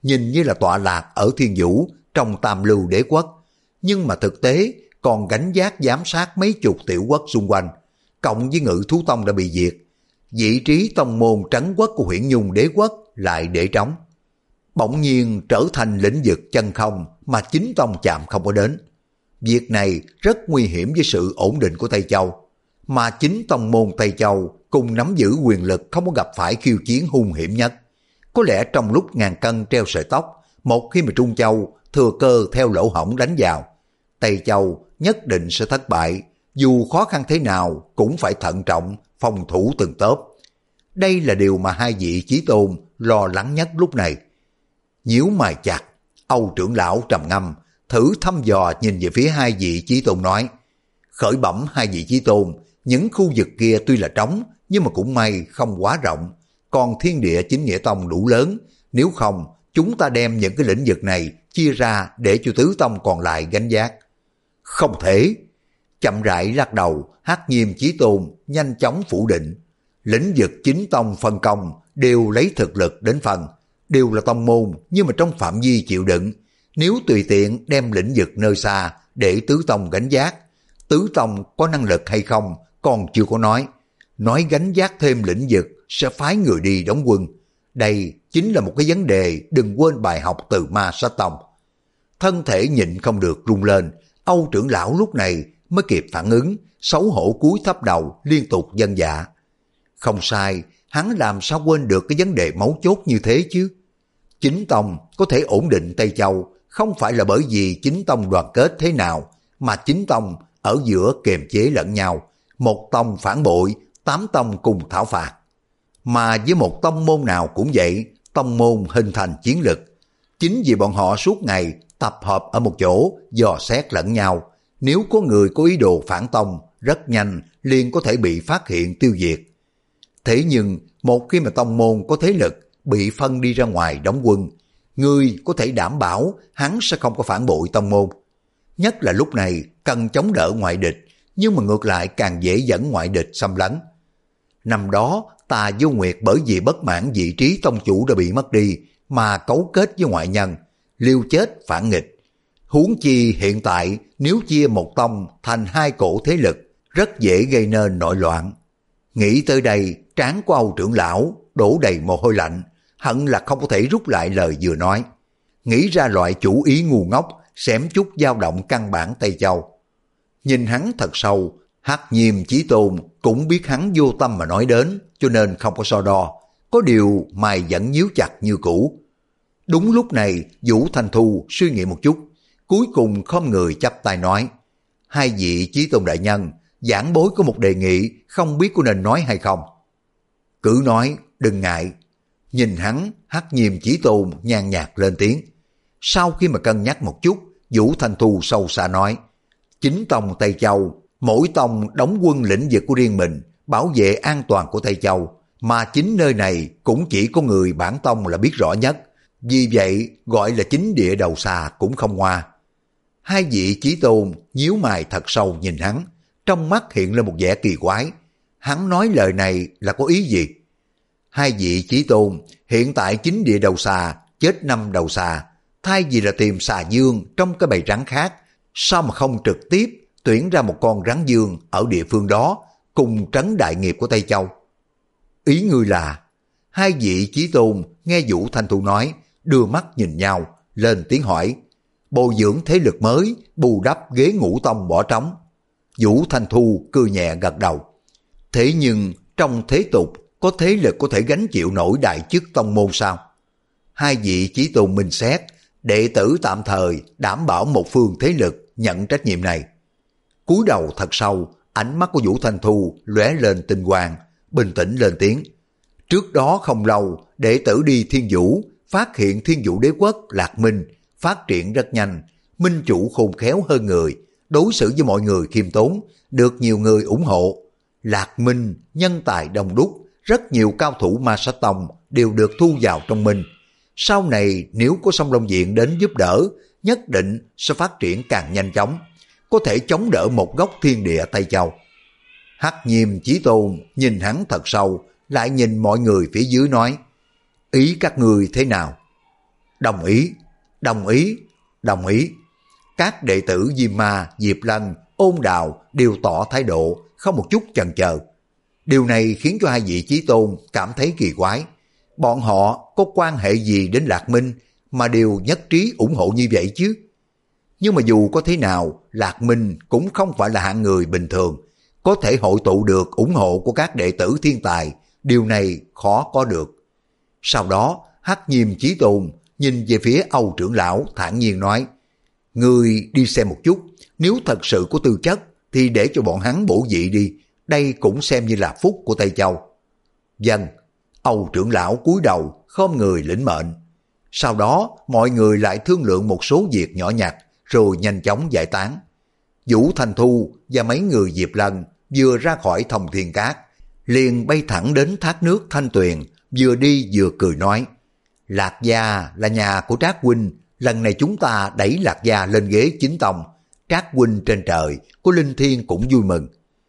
nhìn như là tọa lạc ở Thiên Vũ trong Tam Lưu Đế Quốc, nhưng mà thực tế còn gánh vác giám sát mấy chục tiểu quốc xung quanh, cộng với Ngự Thú Tông đã bị diệt. Vị trí tông môn trấn quốc của Huyễn Nhung Đế Quốc lại để trống. Bỗng nhiên trở thành lĩnh vực chân không mà chính tông chạm không có đến. Việc này rất nguy hiểm với sự ổn định của Tây Châu, mà chính tông môn Tây Châu cùng nắm giữ quyền lực không có gặp phải khiêu chiến hung hiểm nhất. Có lẽ trong lúc ngàn cân treo sợi tóc, một khi mà Trung Châu thừa cơ theo lỗ hổng đánh vào, Tây Châu nhất định sẽ thất bại, dù khó khăn thế nào cũng phải thận trọng phòng thủ từng tốp. Đây là điều mà hai vị chí tôn lo lắng nhất lúc này. Nhíu mày chặt, Âu trưởng lão trầm ngâm, thử thăm dò nhìn về phía hai vị chí tôn nói: khởi bẩm hai vị chí tôn, những khu vực kia tuy là trống, nhưng mà cũng may không quá rộng, còn thiên địa chính nghĩa tông đủ lớn, nếu không chúng ta đem những cái lĩnh vực này chia ra để cho tứ tông còn lại gánh vác. Không thể. Chậm rãi lắc đầu, Hắc Nghiêm chí tôn nhanh chóng phủ định. Lĩnh vực chính tông phân công đều lấy thực lực đến phần, đều là tông môn nhưng mà trong phạm vi chịu đựng. Nếu tùy tiện đem lĩnh vực nơi xa để tứ tông gánh vác, tứ tông có năng lực hay không còn chưa có nói. Nói gánh vác thêm lĩnh vực sẽ phái người đi đóng quân. Đây chính là một cái vấn đề, đừng quên bài học từ Ma Sát Tông. Thân thể nhịn không được rung lên, Âu trưởng lão lúc này mới kịp phản ứng, xấu hổ cúi thấp đầu liên tục vâng dạ. Không sai, hắn làm sao quên được cái vấn đề mấu chốt như thế chứ. Chính tông có thể ổn định Tây Châu không phải là bởi vì chính tông đoàn kết thế nào, mà chính tông ở giữa kiềm chế lẫn nhau, một tông phản bội, tám tông cùng thảo phạt. Mà với một tông môn nào cũng vậy, tông môn hình thành chiến lực. Chính vì bọn họ suốt ngày tập hợp ở một chỗ, dò xét lẫn nhau, nếu có người có ý đồ phản tông, rất nhanh liền có thể bị phát hiện tiêu diệt. Thế nhưng một khi mà tông môn có thế lực bị phân đi ra ngoài đóng quân, người có thể đảm bảo hắn sẽ không có phản bội tông môn. Nhất là lúc này cần chống đỡ ngoại địch, nhưng mà ngược lại càng dễ dẫn ngoại địch xâm lấn. Năm đó Tà Vô Nguyệt bởi vì bất mãn vị trí tông chủ đã bị mất đi mà cấu kết với ngoại nhân, liều chết phản nghịch. Huống chi hiện tại nếu chia một tông thành hai cổ thế lực, rất dễ gây nên nội loạn. Nghĩ tới đây, trán của Âu trưởng lão đổ đầy mồ hôi lạnh, hận là không có thể rút lại lời vừa nói. Nghĩ ra loại chủ ý ngu ngốc, xém chút dao động căn bản Tây Châu. Nhìn hắn thật sâu, Hắc Nghiêm chí tôn cũng biết hắn vô tâm mà nói đến, cho nên không có so đo. Có điều mày vẫn nhíu chặt như cũ. Đúng lúc này Vũ Thanh Thu suy nghĩ một chút, cuối cùng không người chắp tay nói: hai vị chí tôn đại nhân, giảng bối có một đề nghị, không biết có nên nói hay không. Cứ nói, đừng ngại. Nhìn hắn, Hắc Nghiêm chí tôn nhàn nhạt lên tiếng. Sau khi mà cân nhắc một chút, Vũ Thanh Thu sâu xa nói: chính tông Tây Châu, mỗi tông đóng quân lĩnh vực của riêng mình, bảo vệ an toàn của Tây Châu, mà chính nơi này cũng chỉ có người bản tông là biết rõ nhất, vì vậy gọi là chính địa đầu xà cũng không hoa. Hai vị chí tôn nhíu mày thật sâu nhìn hắn, trong mắt hiện lên một vẻ kỳ quái. Hắn nói lời này là có ý gì? Hai vị chí tôn, hiện tại chính địa đầu xà chết năm đầu xà, thay vì là tìm xà dương trong cái bầy rắn khác, sao mà không trực tiếp tuyển ra một con rắn dương ở địa phương đó cùng trấn đại nghiệp của Tây Châu? Ý ngươi là? Hai vị chí tôn nghe Vũ Thanh Thu nói, đưa mắt nhìn nhau, lên tiếng hỏi. Bồi dưỡng thế lực mới, bù đắp ghế ngũ tông bỏ trống. Vũ Thanh Thu cười nhẹ gật đầu. Thế nhưng trong thế tục có thế lực có thể gánh chịu nổi đại chức tông môn sao? Hai vị chí tôn minh xét, đệ tử tạm thời đảm bảo một phương thế lực nhận trách nhiệm này. Cúi đầu thật sâu, ánh mắt của Vũ Thanh Thu lóe lên tinh quang, bình tĩnh lên tiếng. Trước đó không lâu, đệ tử đi Thiên Vũ, phát hiện Thiên Vũ đế quốc Lạc Minh phát triển rất nhanh, minh chủ khôn khéo hơn người, đối xử với mọi người khiêm tốn, được nhiều người ủng hộ. Lạc Minh nhân tài đông đúc, rất nhiều cao thủ Ma Sát Tông đều được thu vào trong Minh. Sau này nếu có Song Long Viện đến giúp đỡ, nhất định sẽ phát triển càng nhanh chóng, có thể chống đỡ một góc thiên địa Tây Châu. Hắc Nghiêm chí tôn nhìn hắn thật sâu, lại nhìn mọi người phía dưới nói: ý các người thế nào? Đồng ý, đồng ý, đồng ý. Các đệ tử Diêm Ma, Diệp Lân, Ôn Đào đều tỏ thái độ, không một chút chần chờ. Điều này khiến cho hai vị chí tôn cảm thấy kỳ quái. Bọn họ có quan hệ gì đến Lạc Minh mà đều nhất trí ủng hộ như vậy chứ? Nhưng mà dù có thế nào, Lạc Minh cũng không phải là hạng người bình thường, có thể hội tụ được ủng hộ của các đệ tử thiên tài, điều này khó có được. Sau đó, Hắc Nhiêm Chí Tôn nhìn về phía Âu trưởng lão thản nhiên nói, ngươi đi xem một chút, nếu thật sự có tư chất thì để cho bọn hắn bổ vị đi, đây cũng xem như là phúc của Tây Châu. Vâng, Âu trưởng lão cúi đầu khom người lĩnh mệnh. Sau đó mọi người lại thương lượng một số việc nhỏ nhặt rồi nhanh chóng giải tán. Vũ Thành Thu và mấy người Diệp Lân vừa ra khỏi Thông Thiên Cát, liền bay thẳng đến thác nước Thanh Tuyền, vừa đi vừa cười nói, Lạc Gia là nhà của Trác huynh, lần này chúng ta đẩy Lạc Gia lên ghế chính tông, Trác huynh trên trời, của Linh Thiên cũng vui mừng.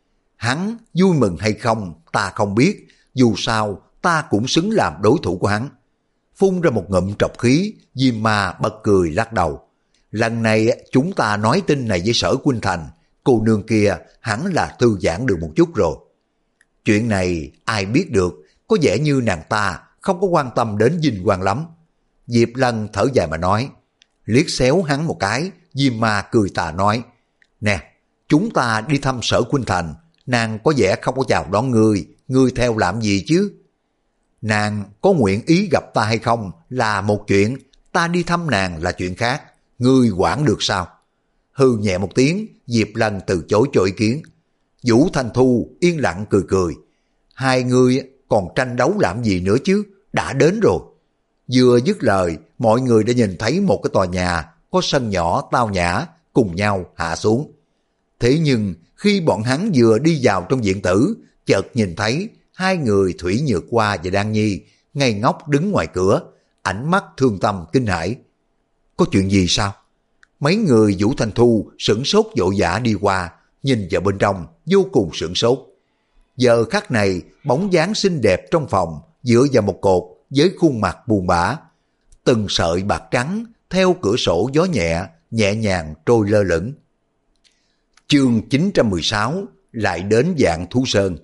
Hắn vui mừng hay không ta không biết, dù sao ta cũng xứng làm đối thủ của hắn. Phun ra một ngụm trọc khí, Diêm Ma bật cười lắc đầu. Lần này chúng ta nói tin này với Sở Khuynh Thành, cô nương kia hẳn là thư giãn được một chút rồi. Chuyện này ai biết được, có vẻ như nàng ta không có quan tâm đến vinh quang lắm. Diệp Lân thở dài mà nói. Liếc xéo hắn một cái, Diêm Ma cười tà nói, nè, chúng ta đi thăm Sở Khuynh Thành, nàng có vẻ không có chào đón ngươi, ngươi theo làm gì chứ? Nàng có nguyện ý gặp ta hay không là một chuyện, ta đi thăm nàng là chuyện khác, ngươi quản được sao? Hư nhẹ một tiếng, Diệp Lân từ chối cho ý kiến. Vũ Thanh Thu yên lặng cười cười. Hai người còn tranh đấu làm gì nữa chứ, đã đến rồi. Vừa dứt lời, mọi người đã nhìn thấy một cái tòa nhà có sân nhỏ tao nhã cùng nhau hạ xuống. Thế nhưng khi bọn hắn vừa đi vào trong viện tử, chợt nhìn thấy hai người Thủy Nhược Hoa và Đan Nhi ngây ngốc đứng ngoài cửa, ánh mắt thương tâm kinh hãi. Có chuyện gì sao? Mấy người Vũ Thanh Thu sửng sốt vội vã đi qua, nhìn vào bên trong vô cùng sửng sốt. Giờ khắc này, bóng dáng xinh đẹp trong phòng dựa vào một cột với khuôn mặt buồn bã. Từng sợi bạc trắng theo cửa sổ gió nhẹ, nhẹ nhàng trôi lơ lửng. Chương chín trăm mười sáu lại đến Vạn Thú Sơn.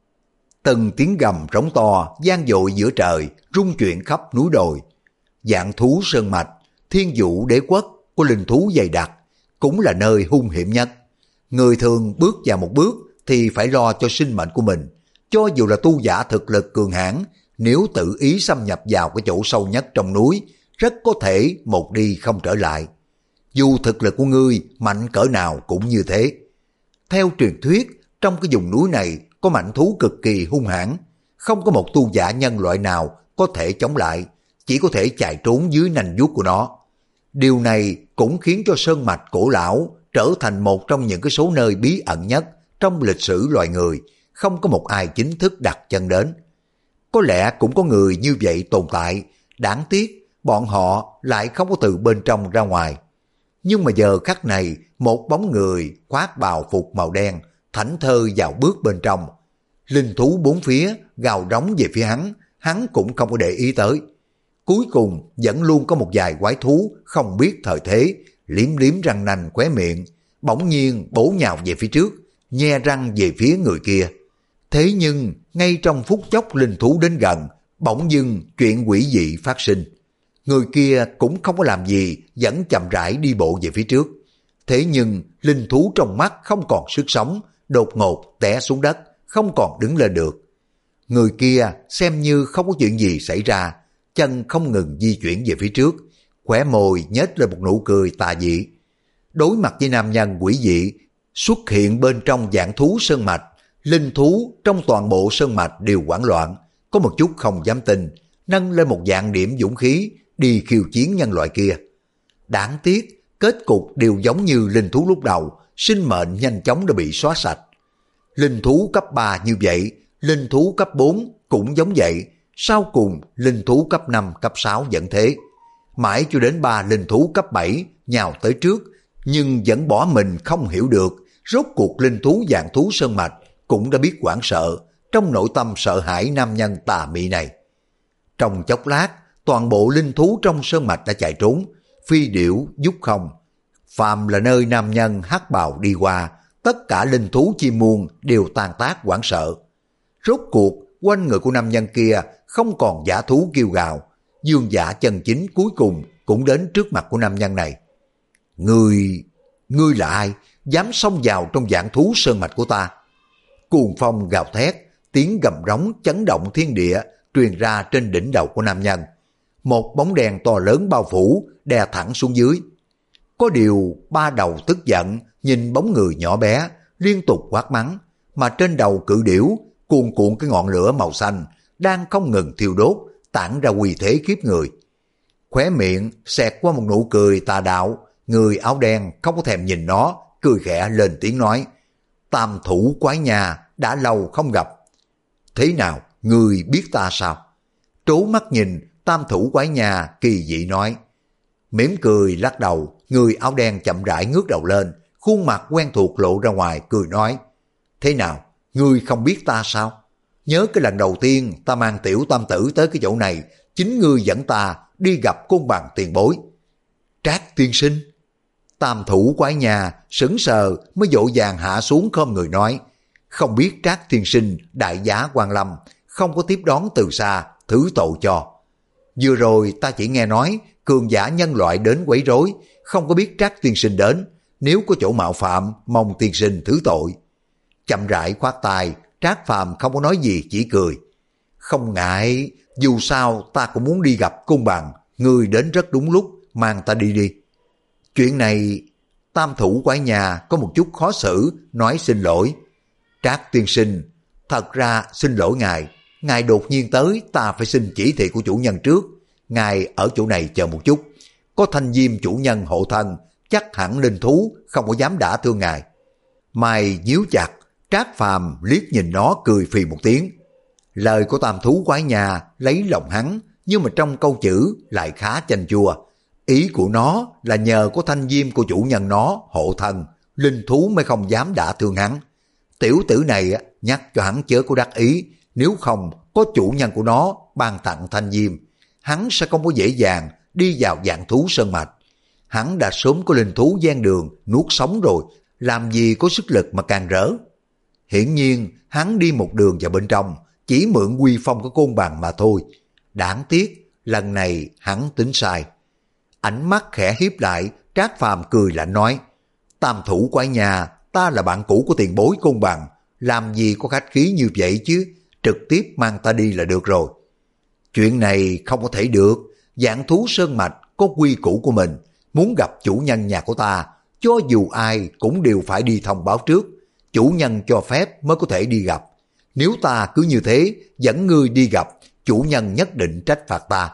Từng tiếng gầm trống to vang dội giữa trời, rung chuyển khắp núi đồi. Vạn Thú Sơn mạch, Thiên Vũ Đế quốc của linh thú dày đặc, cũng là nơi hung hiểm nhất. Người thường bước vào một bước thì phải lo cho sinh mệnh của mình. Cho dù là tu giả thực lực cường hãn, nếu tự ý xâm nhập vào cái chỗ sâu nhất trong núi, rất có thể một đi không trở lại. Dù thực lực của ngươi mạnh cỡ nào cũng như thế. Theo truyền thuyết, trong cái vùng núi này có mãnh thú cực kỳ hung hãn, không có một tu giả nhân loại nào có thể chống lại, chỉ có thể chạy trốn dưới nanh vuốt của nó. Điều này cũng khiến cho sơn mạch cổ lão trở thành một trong những cái số nơi bí ẩn nhất trong lịch sử loài người, không có một ai chính thức đặt chân đến. Có lẽ cũng có người như vậy tồn tại, đáng tiếc bọn họ lại không có từ bên trong ra ngoài. Nhưng mà giờ khắc này, một bóng người khoác bào phục màu đen, thảnh thơi vào bước bên trong. Linh thú bốn phía gào rống về phía hắn, hắn cũng không có để ý tới. Cuối cùng vẫn luôn có một vài quái thú không biết thời thế, liếm liếm răng nanh khóe miệng, bỗng nhiên bổ nhào về phía trước, nhe răng về phía người kia. Thế nhưng ngay trong phút chốc linh thú đến gần, bỗng dưng chuyện quỷ dị phát sinh. Người kia cũng không có làm gì, vẫn chậm rãi đi bộ về phía trước. Thế nhưng linh thú trong mắt không còn sức sống, đột ngột té xuống đất, không còn đứng lên được. Người kia xem như không có chuyện gì xảy ra, chân không ngừng di chuyển về phía trước, khóe môi nhếch lên một nụ cười tà dị. Đối mặt với nam nhân quỷ dị xuất hiện bên trong Vạn Thú Sơn mạch, linh thú trong toàn bộ sơn mạch đều hoảng loạn, có một chút không dám tin, nâng lên một vạn điểm dũng khí đi khiêu chiến nhân loại kia. Đáng tiếc, kết cục đều giống như linh thú lúc đầu, sinh mệnh nhanh chóng đã bị xóa sạch. Linh thú cấp ba như vậy, linh thú cấp bốn cũng giống vậy, sau cùng linh thú cấp năm, cấp sáu vẫn thế. Mãi cho đến ba linh thú cấp bảy nhào tới trước, nhưng vẫn bỏ mình không hiểu được, rốt cuộc linh thú Vạn Thú Sơn mạch cũng đã biết hoảng sợ, trong nội tâm sợ hãi nam nhân tà mị này. Trong chốc lát, toàn bộ linh thú trong sơn mạch đã chạy trốn, phi điểu, dúc không. Phàm là nơi nam nhân hắc bào đi qua, tất cả linh thú chim muôn đều tàn tác hoảng sợ. Rốt cuộc, quanh người của nam nhân kia không còn dã thú kêu gào, dương giả chân chính cuối cùng cũng đến trước mặt của nam nhân này. Ngươi, ngươi là ai, dám xông vào trong vạn thú sơn mạch của ta? Cuồng phong gào thét, tiếng gầm rống chấn động thiên địa truyền ra trên đỉnh đầu của nam nhân. Một bóng đèn to lớn bao phủ, đè thẳng xuống dưới. Có điều ba đầu tức giận nhìn bóng người nhỏ bé, liên tục quát mắng, mà trên đầu cự điểu cuồn cuộn cái ngọn lửa màu xanh đang không ngừng thiêu đốt, tản ra uy thế khiếp người. Khóe miệng xẹt qua một nụ cười tà đạo, người áo đen không có thèm nhìn nó, cười khẽ lên tiếng nói: Tam thủ quái nhà, đã lâu không gặp. Thế nào, ngươi biết ta sao? Trố mắt nhìn, tam thủ quái nhà kỳ dị nói. Mỉm cười lắc đầu, người áo đen chậm rãi ngước đầu lên, khuôn mặt quen thuộc lộ ra ngoài, cười nói: Thế nào, ngươi không biết ta sao? Nhớ cái lần đầu tiên ta mang tiểu tam tử tới cái chỗ này, chính ngươi dẫn ta đi gặp côn bằng tiền bối. Trác tiên sinh. Tam thủ quái nhà sững sờ mới vội vàng hạ xuống khom người nói: Không biết Trác tiên sinh đại giá quan lâm, không có tiếp đón từ xa, thứ tội cho. Vừa rồi ta chỉ nghe nói cường giả nhân loại đến quấy rối, không có biết Trác tiên sinh đến, nếu có chỗ mạo phạm mong tiên sinh thứ tội. Chậm rãi khoát tay, Trác Phàm không có nói gì, chỉ cười. Không ngại, dù sao ta cũng muốn đi gặp côn bằng, ngươi đến rất đúng lúc, mang ta đi đi. Chuyện này, tam thủ quái nhà có một chút khó xử, nói xin lỗi. Trác tiên sinh, thật ra xin lỗi ngài, ngài đột nhiên tới, ta phải xin chỉ thị của chủ nhân trước. Ngài ở chỗ này chờ một chút, có thanh diêm chủ nhân hộ thân, chắc hẳn linh thú không có dám đả thương ngài. Mày nhíu chặt, Trác Phàm liếc nhìn nó cười phì một tiếng. Lời của tam thú quái nhà lấy lòng hắn, nhưng mà trong câu chữ lại khá chanh chua. Ý của nó là nhờ có thanh diêm của chủ nhân nó hộ thân, linh thú mới không dám đả thương hắn. Tiểu tử này nhắc cho hắn chớ có đắc ý, nếu không có chủ nhân của nó ban tặng thanh diêm, hắn sẽ không có dễ dàng đi vào vạn thú sơn mạch. Hắn đã sớm có linh thú gian đường nuốt sống rồi, làm gì có sức lực mà càng rỡ. Hiển nhiên hắn đi một đường vào bên trong, chỉ mượn uy phong của côn bằng mà thôi. Đáng tiếc, lần này hắn tính sai. Ánh mắt khẽ hiếp lại, Trác Phàm cười lạnh nói: Tam thủ quái nhà, ta là bạn cũ của tiền bối côn bằng, làm gì có khách khí như vậy chứ, trực tiếp mang ta đi là được rồi. Chuyện này không có thể được, vạn thú sơn mạch có quy củ của mình, muốn gặp chủ nhân nhà của ta, cho dù ai cũng đều phải đi thông báo trước, chủ nhân cho phép mới có thể đi gặp. Nếu ta cứ như thế dẫn ngươi đi gặp, chủ nhân nhất định trách phạt ta.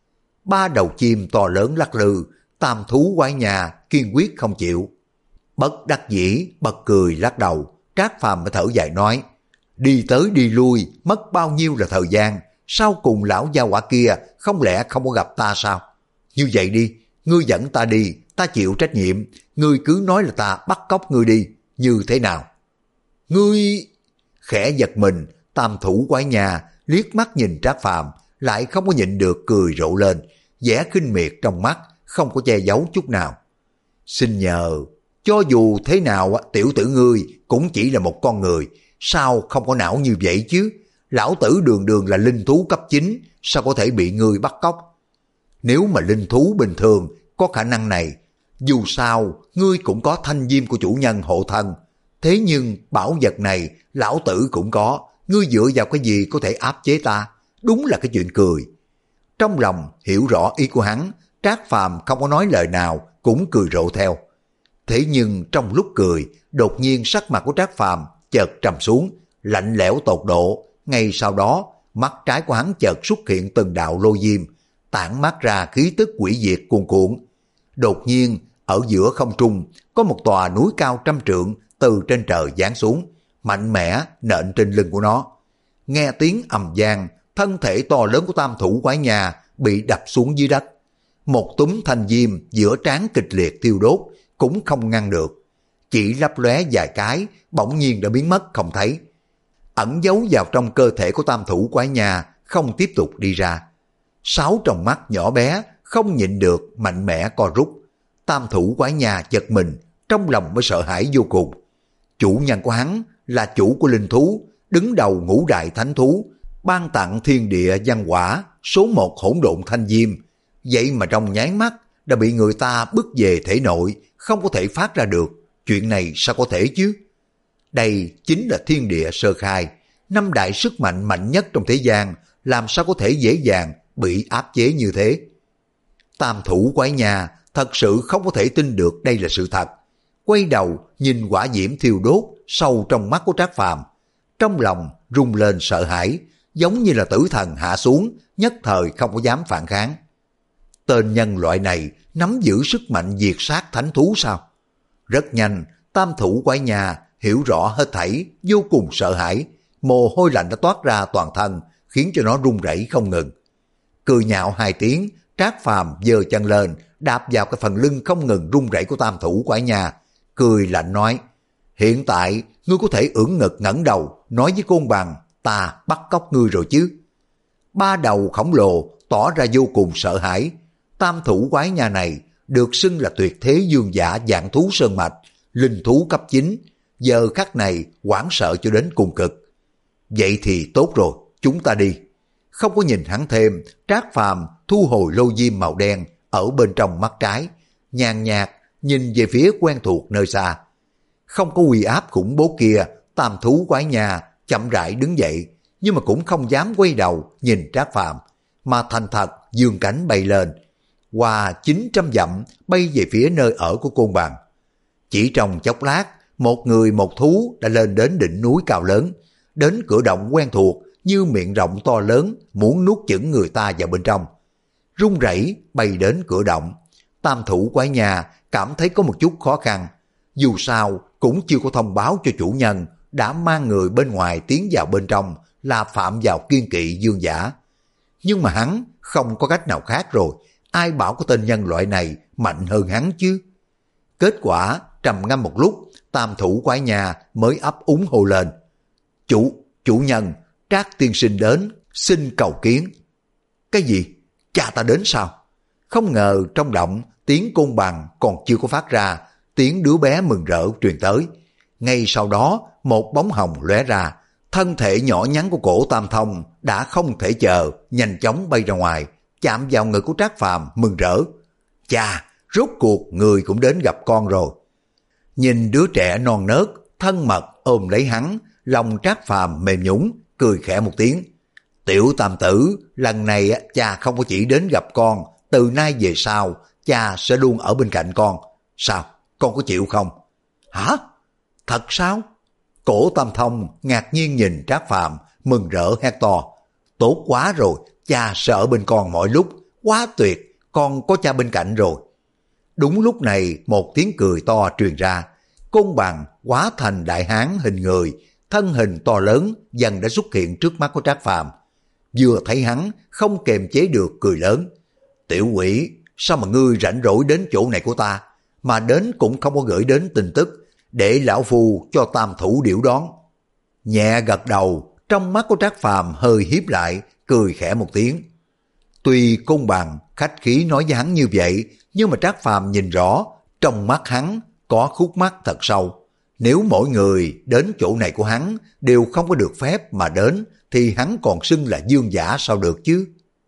Ba đầu chim to lớn lắc lư, tam thú quái nhà kiên quyết không chịu. Bất đắc dĩ bật cười lắc đầu, Trác Phàm mới thở dài nói: Đi tới đi lui mất bao nhiêu là thời gian, sau cùng lão gia hỏa kia không lẽ không có gặp ta sao? Như vậy đi, ngươi dẫn ta đi, ta chịu trách nhiệm, ngươi cứ nói là ta bắt cóc ngươi đi, như thế nào? Ngươi... Khẽ giật mình, tam thủ quái nhà liếc mắt nhìn Trác Phàm, lại không có nhịn được cười rộ lên, vẻ khinh miệt trong mắt không có che giấu chút nào. Xin nhờ, cho dù thế nào tiểu tử ngươi cũng chỉ là một con người, sao không có não như vậy chứ? Lão tử đường đường là linh thú cấp chín, sao có thể bị ngươi bắt cóc? Nếu mà linh thú bình thường có khả năng này, dù sao ngươi cũng có thanh diêm của chủ nhân hộ thân. Thế nhưng bảo vật này lão tử cũng có, ngươi dựa vào cái gì có thể áp chế ta? Đúng là cái chuyện cười. Trong lòng hiểu rõ ý của hắn, Trác Phàm không có nói lời nào, cũng cười rộ theo. Thế nhưng trong lúc cười, đột nhiên sắc mặt của Trác Phàm chợt trầm xuống, lạnh lẽo tột độ. Ngay sau đó, mắt trái của hắn chợt xuất hiện từng đạo lôi diêm, tản mát ra khí tức quỷ diệt cuồn cuộn. Đột nhiên, ở giữa không trung, có một tòa núi cao trăm trượng từ trên trời giáng xuống, mạnh mẽ nện trên lưng của nó. Nghe tiếng ầm vang, thân thể to lớn của tam thủ quái nhà bị đập xuống dưới đất. Một túm thanh diêm giữa trán kịch liệt thiêu đốt, cũng không ngăn được. Chỉ lấp lóe vài cái, bỗng nhiên đã biến mất không thấy. Ẩn giấu vào trong cơ thể của tam thủ quái nhà, không tiếp tục đi ra. Sáu trong mắt nhỏ bé, không nhịn được, mạnh mẽ co rút. Tam thủ quái nhà chật mình, trong lòng mới sợ hãi vô cùng. Chủ nhân của hắn là chủ của linh thú, đứng đầu ngũ đại thánh thú, ban tặng thiên địa văn hỏa, số một hỗn độn thanh diêm. Vậy mà trong nháy mắt đã bị người ta bức về thể nội, không có thể phát ra được. Chuyện này sao có thể chứ? Đây chính là thiên địa sơ khai, năm đại sức mạnh mạnh nhất trong thế gian, làm sao có thể dễ dàng bị áp chế như thế? Tam thủ quái nhà thật sự không có thể tin được đây là sự thật. Quay đầu nhìn hỏa diễm thiêu đốt sâu trong mắt của Trác Phàm, trong lòng rung lên sợ hãi, giống như là tử thần hạ xuống, nhất thời không có dám phản kháng. Tên nhân loại này nắm giữ sức mạnh diệt sát thánh thú sao? Rất nhanh, tam thủ quái nhà hiểu rõ hết thảy, vô cùng sợ hãi, mồ hôi lạnh đã toát ra toàn thân, khiến cho nó run rẩy không ngừng. Cười nhạo hai tiếng, Trác Phàm giơ chân lên, đạp vào cái phần lưng không ngừng run rẩy của tam thủ quái nhà, cười lạnh nói: hiện tại ngươi có thể ưỡn ngực ngẩng đầu nói với côn bằng ta bắt cóc ngươi rồi chứ? Ba đầu khổng lồ tỏ ra vô cùng sợ hãi. Tam thủ quái nhà này được xưng là tuyệt thế dương giả dạng thú sơn mạch, linh thú cấp chín, giờ khắc này hoảng sợ cho đến cùng cực. Vậy thì tốt rồi, chúng ta đi. Không có nhìn hắn thêm, Trác Phàm thu hồi lô diêm màu đen ở bên trong mắt trái, nhàn nhạt nhìn về phía quen thuộc nơi xa. Không có uy áp khủng bố kia, tam thú quái nhà chậm rãi đứng dậy, nhưng mà cũng không dám quay đầu nhìn Trác Phàm, mà thành thật dương cánh bay lên, qua chín trăm dặm bay về phía nơi ở của côn bằng. Chỉ trong chốc lát, một người một thú đã lên đến đỉnh núi cao lớn, đến cửa động quen thuộc như miệng rộng to lớn, muốn nuốt chửng người ta vào bên trong. Run rẩy bay đến cửa động, tam thủ quái nhà cảm thấy có một chút khó khăn, dù sao cũng chưa có thông báo cho chủ nhân đã mang người bên ngoài tiến vào bên trong là phạm vào kiên kỵ dương giả. Nhưng mà hắn không có cách nào khác rồi, ai bảo có tên nhân loại này mạnh hơn hắn chứ? Kết quả trầm ngâm một lúc, tam thủ quái nhà mới ấp úng hô lên: Chủ, chủ nhân, Trác tiên sinh đến, xin cầu kiến. Cái gì? Cha ta đến sao? Không ngờ trong động tiếng côn bằng còn chưa có phát ra, tiếng đứa bé mừng rỡ truyền tới. Ngay sau đó một bóng hồng lóe ra, thân thể nhỏ nhắn của cổ Tam Thông đã không thể chờ, nhanh chóng bay ra ngoài, chạm vào người của Trác Phàm mừng rỡ. Cha, rốt cuộc người cũng đến gặp con rồi. Nhìn đứa trẻ non nớt, thân mật ôm lấy hắn, lòng Trác Phàm mềm nhũn, cười khẽ một tiếng. Tiểu Tam tử, lần này cha không có chỉ đến gặp con, từ nay về sau cha sẽ luôn ở bên cạnh con. Sao, con có chịu không? Hả? Thật sao? Cổ Tam Thông ngạc nhiên nhìn Trác Phàm, mừng rỡ hét to. Tốt quá rồi, cha sẽ ở bên con mọi lúc, quá tuyệt, con có cha bên cạnh rồi. Đúng lúc này một tiếng cười to truyền ra, côn bằng hóa thành đại hán hình người, thân hình to lớn dần đã xuất hiện trước mắt của Trác Phàm. Vừa thấy hắn không kềm chế được cười lớn. Tiểu quỷ, sao mà ngươi rảnh rỗi đến chỗ này của ta, mà đến cũng không có gửi đến tin tức, để lão phu cho tam thủ điểu đón. Nhẹ gật đầu, trong mắt của Trác Phàm hơi híp lại, cười khẽ một tiếng. Tuy côn bằng khách khí nói với hắn như vậy, nhưng mà Trác Phàm nhìn rõ, trong mắt hắn có khúc mắc thật sâu. Nếu mỗi người đến chỗ này của hắn đều không có được phép mà đến, thì hắn còn xưng là dương giả sao được chứ?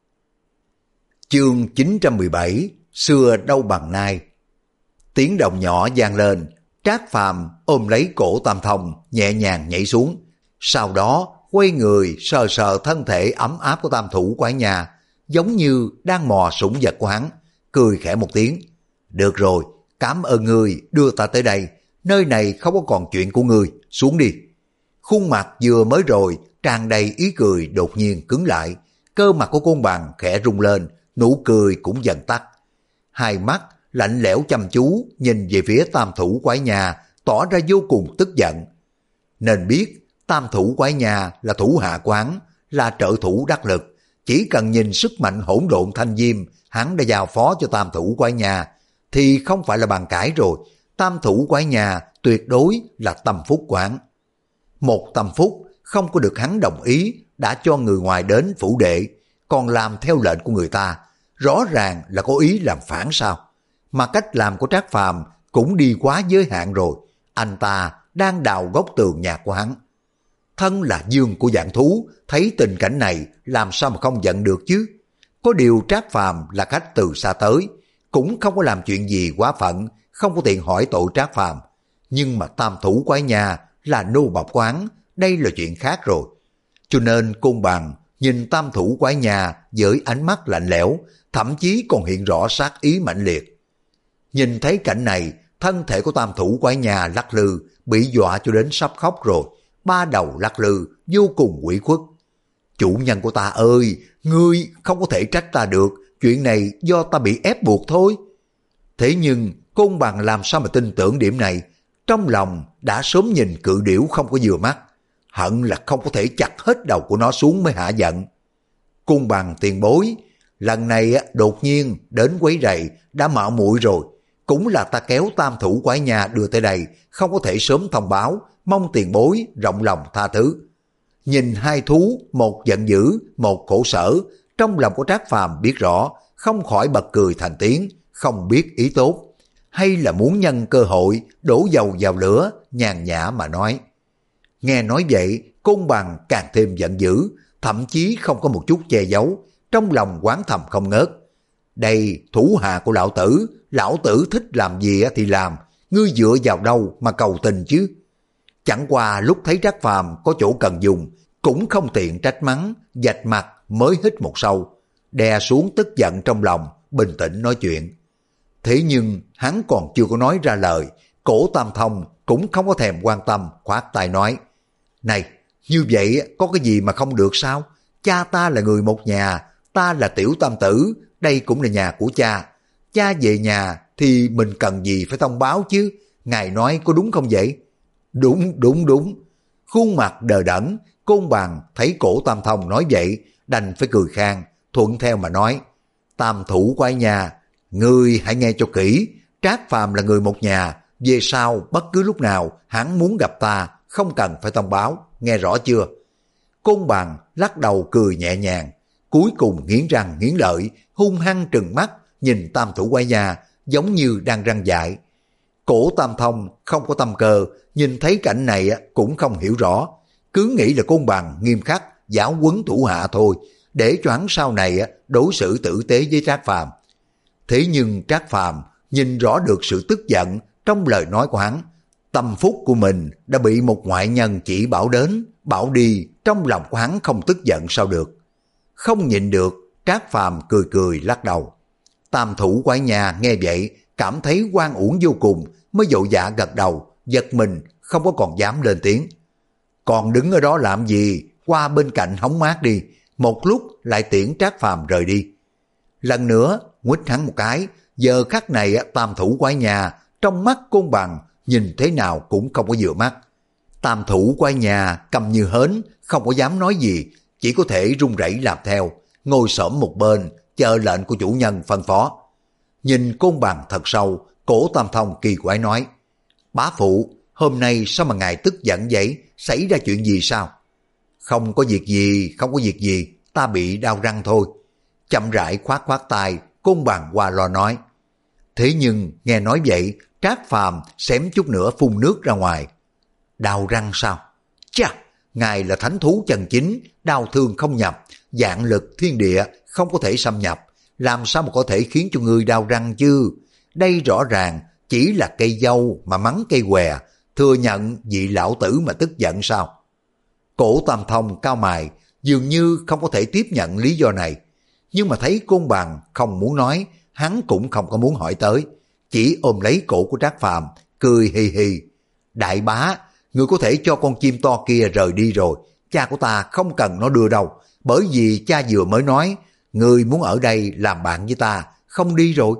Chương chín trăm mười bảy, xưa đâu bằng nay. Tiếng động nhỏ vang lên, Trác Phàm ôm lấy cổ Tam Thông, nhẹ nhàng nhảy xuống. Sau đó quay người sờ sờ thân thể ấm áp của tam thủ quái nhà, giống như đang mò sủng vật của hắn, cười khẽ một tiếng. Được rồi, cảm ơn ngươi đưa ta tới đây, nơi này không có còn chuyện của ngươi, xuống đi. Khuôn mặt vừa mới rồi tràn đầy ý cười đột nhiên cứng lại, cơ mặt của côn bằng khẽ rung lên, nụ cười cũng dần tắt. Hai mắt lạnh lẽo chăm chú nhìn về phía tam thủ quái nhà, tỏ ra vô cùng tức giận. Nên biết tam thủ quái nhà là thủ hạ quán, là trợ thủ đắc lực, chỉ cần nhìn sức mạnh hỗn độn thanh diêm hắn đã giao phó cho tam thủ quái nhà thì không phải là bàn cãi rồi. Tam thủ quái nhà tuyệt đối là tâm phúc quán. Một tâm phúc không có được hắn đồng ý đã cho người ngoài đến phủ đệ, còn làm theo lệnh của người ta, rõ ràng là có ý làm phản sao? Mà cách làm của Trác Phàm cũng đi quá giới hạn rồi, anh ta đang đào góc tường nhà của hắn. Thân là dương của vạn thú, thấy tình cảnh này làm sao mà không giận được chứ? Có điều Trác Phàm là khách từ xa tới, cũng không có làm chuyện gì quá phận, không có tiện hỏi tội Trác Phàm. Nhưng mà tam thủ quái nhà là nô bộc quán, đây là chuyện khác rồi. Cho nên Côn Bằng nhìn tam thủ quái nhà với ánh mắt lạnh lẽo, thậm chí còn hiện rõ sát ý mãnh liệt. Nhìn thấy cảnh này, thân thể của tam thủ quái nhà lắc lư, bị dọa cho đến sắp khóc rồi, ba đầu lắc lư, vô cùng ủy khuất. Chủ nhân của ta ơi, ngươi không có thể trách ta được, chuyện này do ta bị ép buộc thôi. Thế nhưng Côn Bằng làm sao mà tin tưởng điểm này, trong lòng đã sớm nhìn cự điểu không có vừa mắt, hận là không có thể chặt hết đầu của nó xuống mới hạ giận. Côn Bằng tiền bối, lần này đột nhiên đến quấy rầy đã mạo muội rồi, cũng là ta kéo tam thủ quái nhà đưa tới đây, không có thể sớm thông báo, mong tiền bối rộng lòng tha thứ. Nhìn hai thú, một giận dữ, một khổ sở, trong lòng của Trác Phàm biết rõ, không khỏi bật cười thành tiếng, không biết ý tốt, hay là muốn nhân cơ hội đổ dầu vào lửa, nhàn nhã mà nói. Nghe nói vậy, Côn Bằng càng thêm giận dữ, thậm chí không có một chút che giấu, trong lòng oán thầm không ngớt. Đây thủ hạ của lão tử, lão tử thích làm gì thì làm, ngươi dựa vào đâu mà cầu tình chứ? Chẳng qua lúc thấy Trác Phàm có chỗ cần dùng, cũng không tiện trách mắng, vạch mặt mới hít một sâu, đè xuống tức giận trong lòng, bình tĩnh nói chuyện. Thế nhưng hắn còn chưa có nói ra lời, Cổ Tam Thông cũng không có thèm quan tâm, khoát tay nói: Này, như vậy có cái gì mà không được sao? Cha ta là người một nhà, ta là tiểu tam tử, đây cũng là nhà của cha. Cha về nhà thì mình cần gì phải thông báo chứ? Ngài nói có đúng không vậy? Đúng, đúng, đúng. Khuôn mặt đờ đẫn, Côn Bằng thấy Cổ Tam Thông nói vậy, đành phải cười khang, thuận theo mà nói: Tam thủ quái nhà, ngươi hãy nghe cho kỹ, Trác Phàm là người một nhà, về sau bất cứ lúc nào hắn muốn gặp ta, không cần phải thông báo, nghe rõ chưa? Côn Bằng lắc đầu cười nhẹ nhàng, cuối cùng nghiến răng nghiến lợi, hung hăng trừng mắt nhìn tam thủ quái nhà, giống như đang răng dại. Cổ Tam Thông không có tâm cơ, nhìn thấy cảnh này cũng không hiểu rõ, cứ nghĩ là Côn Bằng nghiêm khắc giáo huấn thủ hạ thôi, để cho hắn sau này đối xử tử tế với Trác Phàm. Thế nhưng Trác Phàm nhìn rõ được sự tức giận trong lời nói của hắn, tâm phúc của mình đã bị một ngoại nhân chỉ bảo đến, bảo đi, trong lòng của hắn không tức giận sao được. Không nhịn được, Trác Phàm cười cười lắc đầu. Tam thủ quái nhà nghe vậy, cảm thấy oan uổng vô cùng, mới vội vã gật đầu, giật mình, không có còn dám lên tiếng. Còn đứng ở đó làm gì, qua bên cạnh hóng mát đi, một lúc lại tiễn Trác Phàm rời đi. Lần nữa, nguýt hắn một cái, giờ khắc này tam thủ quái nhà, trong mắt Côn Bằng, nhìn thế nào cũng không có vừa mắt. Tam thủ quái nhà câm như hến, không có dám nói gì, chỉ có thể run rẩy làm theo, ngồi xổm một bên, chờ lệnh của chủ nhân phân phó. Nhìn Côn Bằng thật sâu, Cổ Tam Thông kỳ quái nói: Bá phụ, hôm nay sao mà ngài tức giận vậy, xảy ra chuyện gì sao? Không có việc gì, không có việc gì, ta bị đau răng thôi. Chậm rãi khoát khoát tay, Côn Bằng qua lo nói. Thế nhưng nghe nói vậy, Trác Phàm xém chút nữa phun nước ra ngoài. Đau răng sao? Chà, ngài là thánh thú chân chính, đau thương không nhập, vạn lực thiên địa không có thể xâm nhập, làm sao mà có thể khiến cho ngươi đau răng chứ? Đây rõ ràng chỉ là cây dâu mà mắng cây què, thừa nhận vị lão tử mà tức giận sao? Cổ Tam Thông cao mày, dường như không có thể tiếp nhận lý do này. Nhưng mà thấy Côn Bằng không muốn nói, hắn cũng không có muốn hỏi tới, chỉ ôm lấy cổ của Trác Phàm, cười hì hì. Đại bá, người có thể cho con chim to kia rời đi rồi, cha của ta không cần nó đưa đâu, bởi vì cha vừa mới nói, người muốn ở đây làm bạn với ta, không đi rồi.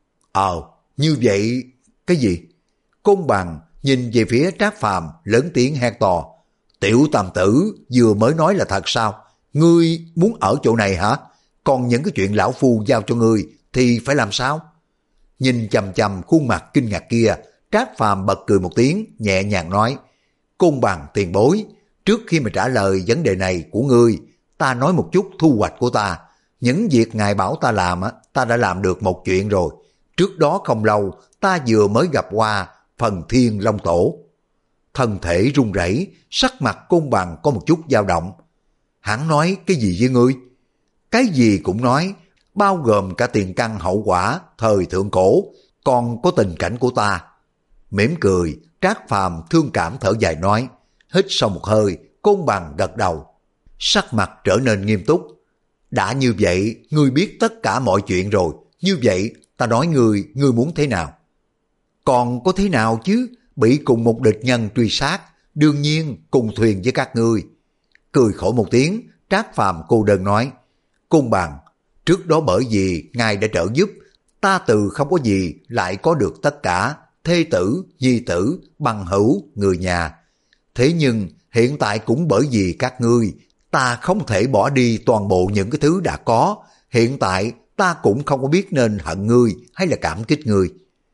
Ờ, như vậy, cái gì? Côn Bằng nhìn về phía Trác Phàm lớn tiếng hét to. Tiểu tam tử vừa mới nói là thật sao? Ngươi muốn ở chỗ này hả? Còn những cái chuyện lão phu giao cho ngươi thì phải làm sao? Nhìn chằm chằm khuôn mặt kinh ngạc kia, Trác Phàm bật cười một tiếng, nhẹ nhàng nói. Côn Bằng tiền bối, trước khi mà trả lời vấn đề này của ngươi, ta nói một chút thu hoạch của ta. Những việc ngài bảo ta làm á, ta đã làm được một chuyện rồi. Trước đó không lâu, ta vừa mới gặp qua Phần Thiên Long Tổ. Thân thể run rẩy, sắc mặt Côn Bằng có một chút dao động. Hắn nói cái gì với ngươi? Cái gì cũng nói, bao gồm cả tiền căn hậu quả thời thượng cổ, còn có tình cảnh của ta. Mỉm cười, Trác Phàm thương cảm thở dài nói, hít sâu một hơi, Côn Bằng gật đầu. Sắc mặt trở nên nghiêm túc. Đã như vậy, ngươi biết tất cả mọi chuyện rồi, như vậy ta nói ngươi, ngươi muốn thế nào? Còn có thế nào chứ, bị cùng một địch nhân truy sát, đương nhiên cùng thuyền với các ngươi. Cười khổ một tiếng, Trác Phàm cô đơn nói, Côn Bằng, trước đó bởi vì ngài đã trợ giúp, ta từ không có gì lại có được tất cả, thê tử, nhi tử, bằng hữu, người nhà. Thế nhưng hiện tại cũng bởi vì các ngươi, ta không thể bỏ đi toàn bộ những cái thứ đã có, hiện tại ta cũng không có biết nên hận ngươi hay là cảm kích ngươi.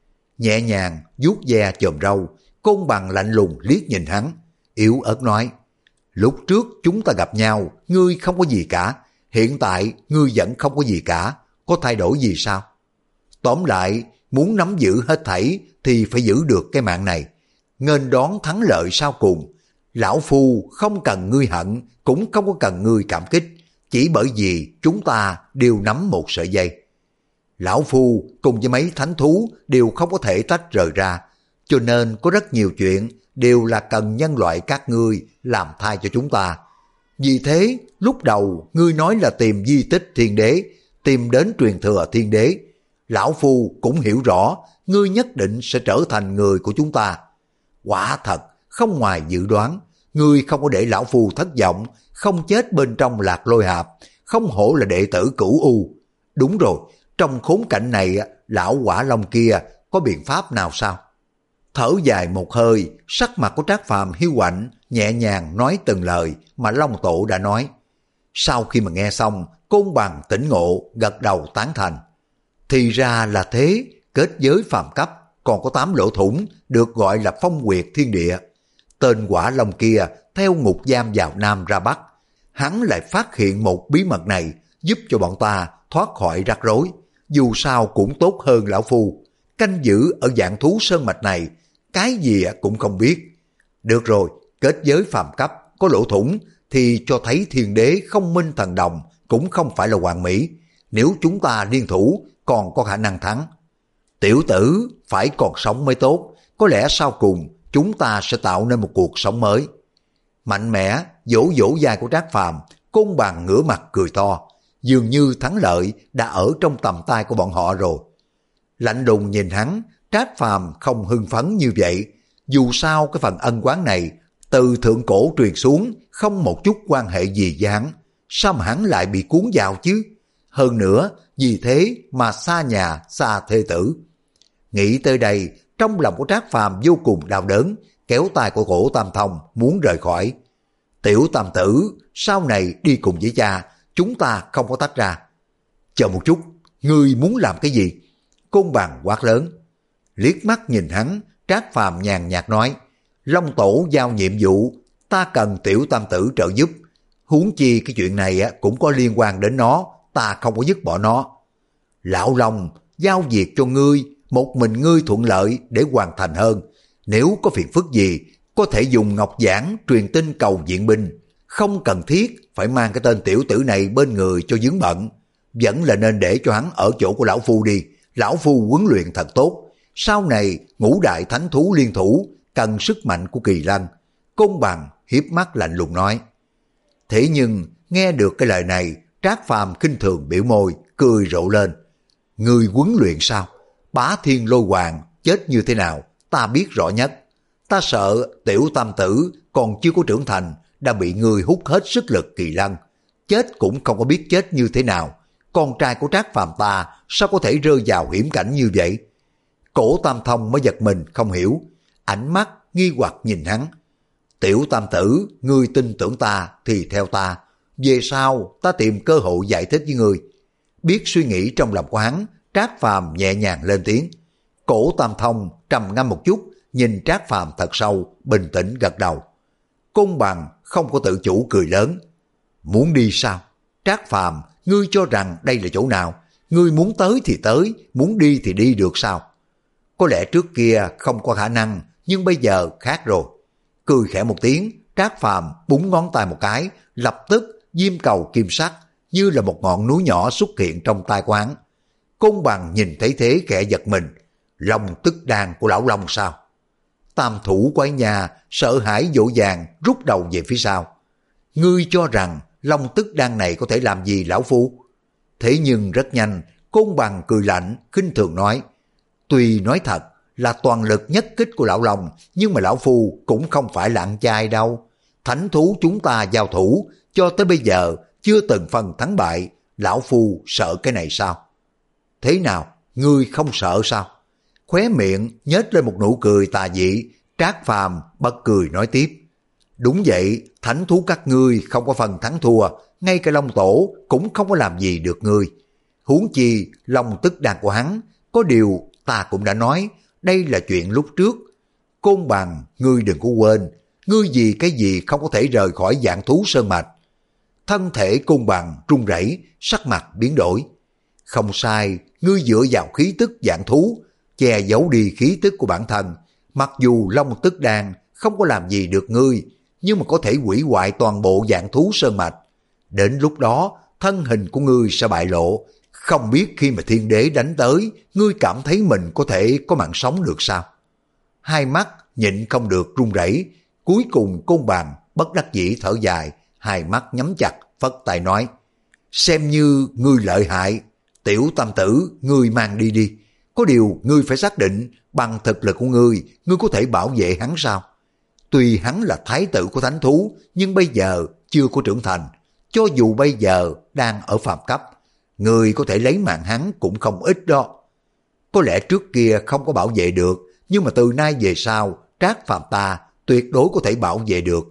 Nhẹ nhàng vuốt ve chòm râu, Côn Bằng lạnh lùng liếc nhìn hắn, yếu ớt nói, lúc trước chúng ta gặp nhau, ngươi không có gì cả, hiện tại ngươi vẫn không có gì cả, có thay đổi gì sao? Tóm lại, muốn nắm giữ hết thảy thì phải giữ được cái mạng này, nghênh đón thắng lợi sau cùng. Lão Phu không cần ngươi hận, cũng không có cần ngươi cảm kích, chỉ bởi vì chúng ta đều nắm một sợi dây. Lão Phu cùng với mấy thánh thú đều không có thể tách rời ra, cho nên có rất nhiều chuyện đều là cần nhân loại các ngươi làm thay cho chúng ta. Vì thế, lúc đầu ngươi nói là tìm di tích thiên đế, tìm đến truyền thừa thiên đế. Lão Phu cũng hiểu rõ, ngươi nhất định sẽ trở thành người của chúng ta. Quả thật, không ngoài dự đoán, ngươi không có để Lão Phu thất vọng, không chết bên trong Lạc Lôi Hạp, không hổ là đệ tử Cửu U. Đúng rồi, trong khốn cảnh này, lão Quả Long kia có biện pháp nào sao? Thở dài một hơi, sắc mặt của Trác Phàm hiu quạnh, nhẹ nhàng nói từng lời mà Long Tổ đã nói. Sau khi mà nghe xong, Côn Bằng tỉnh ngộ, gật đầu tán thành. Thì ra là thế, kết giới phàm cấp, còn có tám lỗ thủng, được gọi là phong quyệt thiên địa. Tên Quả Long kia theo ngục giam vào Nam ra Bắc, hắn lại phát hiện một bí mật này, giúp cho bọn ta thoát khỏi rắc rối. Dù sao cũng tốt hơn lão Phu, canh giữ ở dạng thú sơn mạch này, cái gì cũng không biết. Được rồi, kết giới phàm cấp, có lỗ thủng, thì cho thấy thiên đế không minh thần đồng cũng không phải là hoàn mỹ. Nếu chúng ta liên thủ, còn có khả năng thắng. Tiểu tử phải còn sống mới tốt, có lẽ sau cùng chúng ta sẽ tạo nên một cuộc sống mới. Mạnh mẽ vỗ vỗ vai của Trác Phàm, Côn Bằng ngửa mặt cười to, dường như thắng lợi đã ở trong tầm tay của bọn họ rồi. Lạnh lùng nhìn hắn, Trác Phàm không hưng phấn như vậy. Dù sao cái phần ân oán này từ thượng cổ truyền xuống, không một chút quan hệ gì với hắn, sao mà hắn lại bị cuốn vào chứ? Hơn nữa, vì thế mà xa nhà, xa thê tử. Nghĩ tới đây, trong lòng của Trác Phàm vô cùng đau đớn, kéo tay của Cổ Tam Thông muốn rời khỏi. Tiểu Tam Tử, sau này đi cùng với cha, chúng ta không có tách ra. Chờ một chút, ngươi muốn làm cái gì? Côn Bằng quát lớn. Liếc mắt nhìn hắn, Trác Phàm nhàn nhạt nói, Long Tổ giao nhiệm vụ, ta cần Tiểu Tam Tử trợ giúp. Huống chi cái chuyện này cũng có liên quan đến nó, ta không có dứt bỏ nó. Lão Long, giao việc cho ngươi, một mình ngươi thuận lợi để hoàn thành hơn. Nếu có phiền phức gì, có thể dùng ngọc giản truyền tin cầu viện binh, không cần thiết phải mang cái tên tiểu tử này bên người cho vướng bận. Vẫn là nên để cho hắn ở chỗ của lão Phu đi, lão Phu huấn luyện thật tốt. Sau này ngũ đại thánh thú liên thủ, cần sức mạnh của Kỳ Lân. Côn Bằng hiếp mắt lạnh lùng nói. Thế nhưng nghe được cái lời này, Trác Phàm khinh thường biểu môi, cười rộ lên. Người huấn luyện sao? Bá Thiên Lôi Hoàng chết như thế nào, ta biết rõ nhất. Ta sợ Tiểu Tam Tử còn chưa có trưởng thành, đã bị người hút hết sức lực Kỳ Lân. Chết cũng không có biết chết như thế nào. Con trai của Trác Phàm ta sao có thể rơi vào hiểm cảnh như vậy? Cổ Tam Thông mới giật mình không hiểu, ánh mắt nghi hoặc nhìn hắn. Tiểu Tam Tử, ngươi tin tưởng ta thì theo ta, về sau ta tìm cơ hội giải thích với ngươi. Biết suy nghĩ trong lòng của hắn, Trác Phàm nhẹ nhàng lên tiếng. Cổ Tam Thông trầm ngâm một chút, nhìn Trác Phàm thật sâu, bình tĩnh gật đầu. Côn Bằng không có tự chủ cười lớn. Muốn đi sao? Trác Phàm ngươi cho rằng đây là chỗ nào? Ngươi muốn tới thì tới, muốn đi thì đi được sao? Có lẽ trước kia không có khả năng, nhưng bây giờ khác rồi. Cười khẽ một tiếng, Trác Phàm búng ngón tay một cái, lập tức diêm cầu kim sắc như là một ngọn núi nhỏ xuất hiện trong tai quán. Côn Bằng nhìn thấy thế khẽ giật mình, Long Tức Đan của lão Long sao? Tam thủ quái nhà sợ hãi vội vàng rút đầu về phía sau. Ngươi cho rằng Long Tức Đan này có thể làm gì lão phu? Thế nhưng rất nhanh, Côn Bằng cười lạnh, khinh thường nói, tuy nói thật là toàn lực nhất kích của lão Long, nhưng mà lão phu cũng không phải là ăn chay đâu. Thánh thú chúng ta giao thủ, cho tới bây giờ chưa từng phân thắng bại, lão phu sợ cái này sao? Thế nào, ngươi không sợ sao? Khóe miệng nhếch lên một nụ cười tà dị, Trác Phàm bật cười nói tiếp, đúng vậy, thánh thú các ngươi không có phần thắng thua, ngay cả Long Tổ cũng không có làm gì được ngươi. Huống chi Long Tức Đan của hắn, có điều ta cũng đã nói, đây là chuyện lúc trước. Côn Bằng, ngươi đừng có quên, ngươi vì cái gì không có thể rời khỏi vạn thú sơn mạch. Thân thể Côn Bằng run rẩy, sắc mặt biến đổi. Không sai, ngươi dựa vào khí tức vạn thú, che giấu đi khí tức của bản thân. Mặc dù Long Tức Đan không có làm gì được ngươi, nhưng mà có thể hủy hoại toàn bộ vạn thú sơn mạch. Đến lúc đó, thân hình của ngươi sẽ bại lộ. Không biết khi mà thiên đế đánh tới, ngươi cảm thấy mình có thể có mạng sống được sao? Hai mắt nhịn không được run rẩy. Cuối cùng Côn Bằng bất đắc dĩ thở dài, hai mắt nhắm chặt, phất tay nói, xem như ngươi lợi hại, tiểu tam tử, ngươi mang đi đi. Có điều ngươi phải xác định bằng thực lực của ngươi, ngươi có thể bảo vệ hắn sao? Tuy hắn là thái tử của thánh thú, nhưng bây giờ chưa có trưởng thành. Cho dù bây giờ đang ở phàm cấp, ngươi có thể lấy mạng hắn cũng không ít đó. Có lẽ trước kia không có bảo vệ được, nhưng mà từ nay về sau, Trác Phàm ta tuyệt đối có thể bảo vệ được.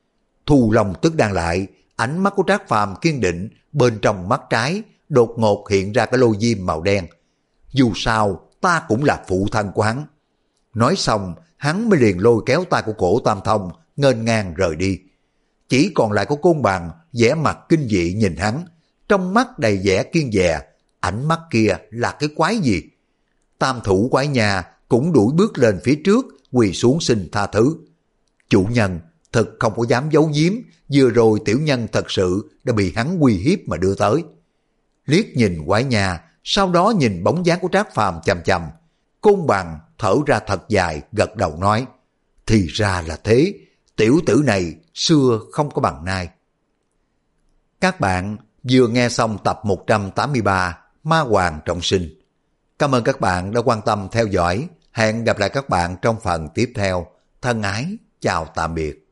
Thu Long Tức Đan lại, ánh mắt của Trác Phàm kiên định, bên trong mắt trái đột ngột hiện ra cái lô diêm màu đen. Dù sao, ta cũng là phụ thân của hắn. Nói xong, hắn mới liền lôi kéo tay của cổ Tam Thông, nghênh ngang rời đi. Chỉ còn lại có Côn Bằng, vẻ mặt kinh dị nhìn hắn, trong mắt đầy vẻ kiên dè, ánh mắt kia là cái quái gì? Tam thủ quái nhà cũng đuổi bước lên phía trước, quỳ xuống xin tha thứ. Chủ nhân, thật không có dám giấu giếm, vừa rồi tiểu nhân thật sự đã bị hắn uy hiếp mà đưa tới. Liếc nhìn quái nhà, sau đó nhìn bóng dáng của Trác Phàm chằm chằm. Côn Bằng thở ra thật dài, gật đầu nói, thì ra là thế, tiểu tử này xưa không có bằng nay. Các bạn vừa nghe xong tập một trăm tám mươi ba Ma Hoàng Trọng Sinh. Cảm ơn các bạn đã quan tâm theo dõi. Hẹn gặp lại các bạn trong phần tiếp theo. Thân ái, chào tạm biệt.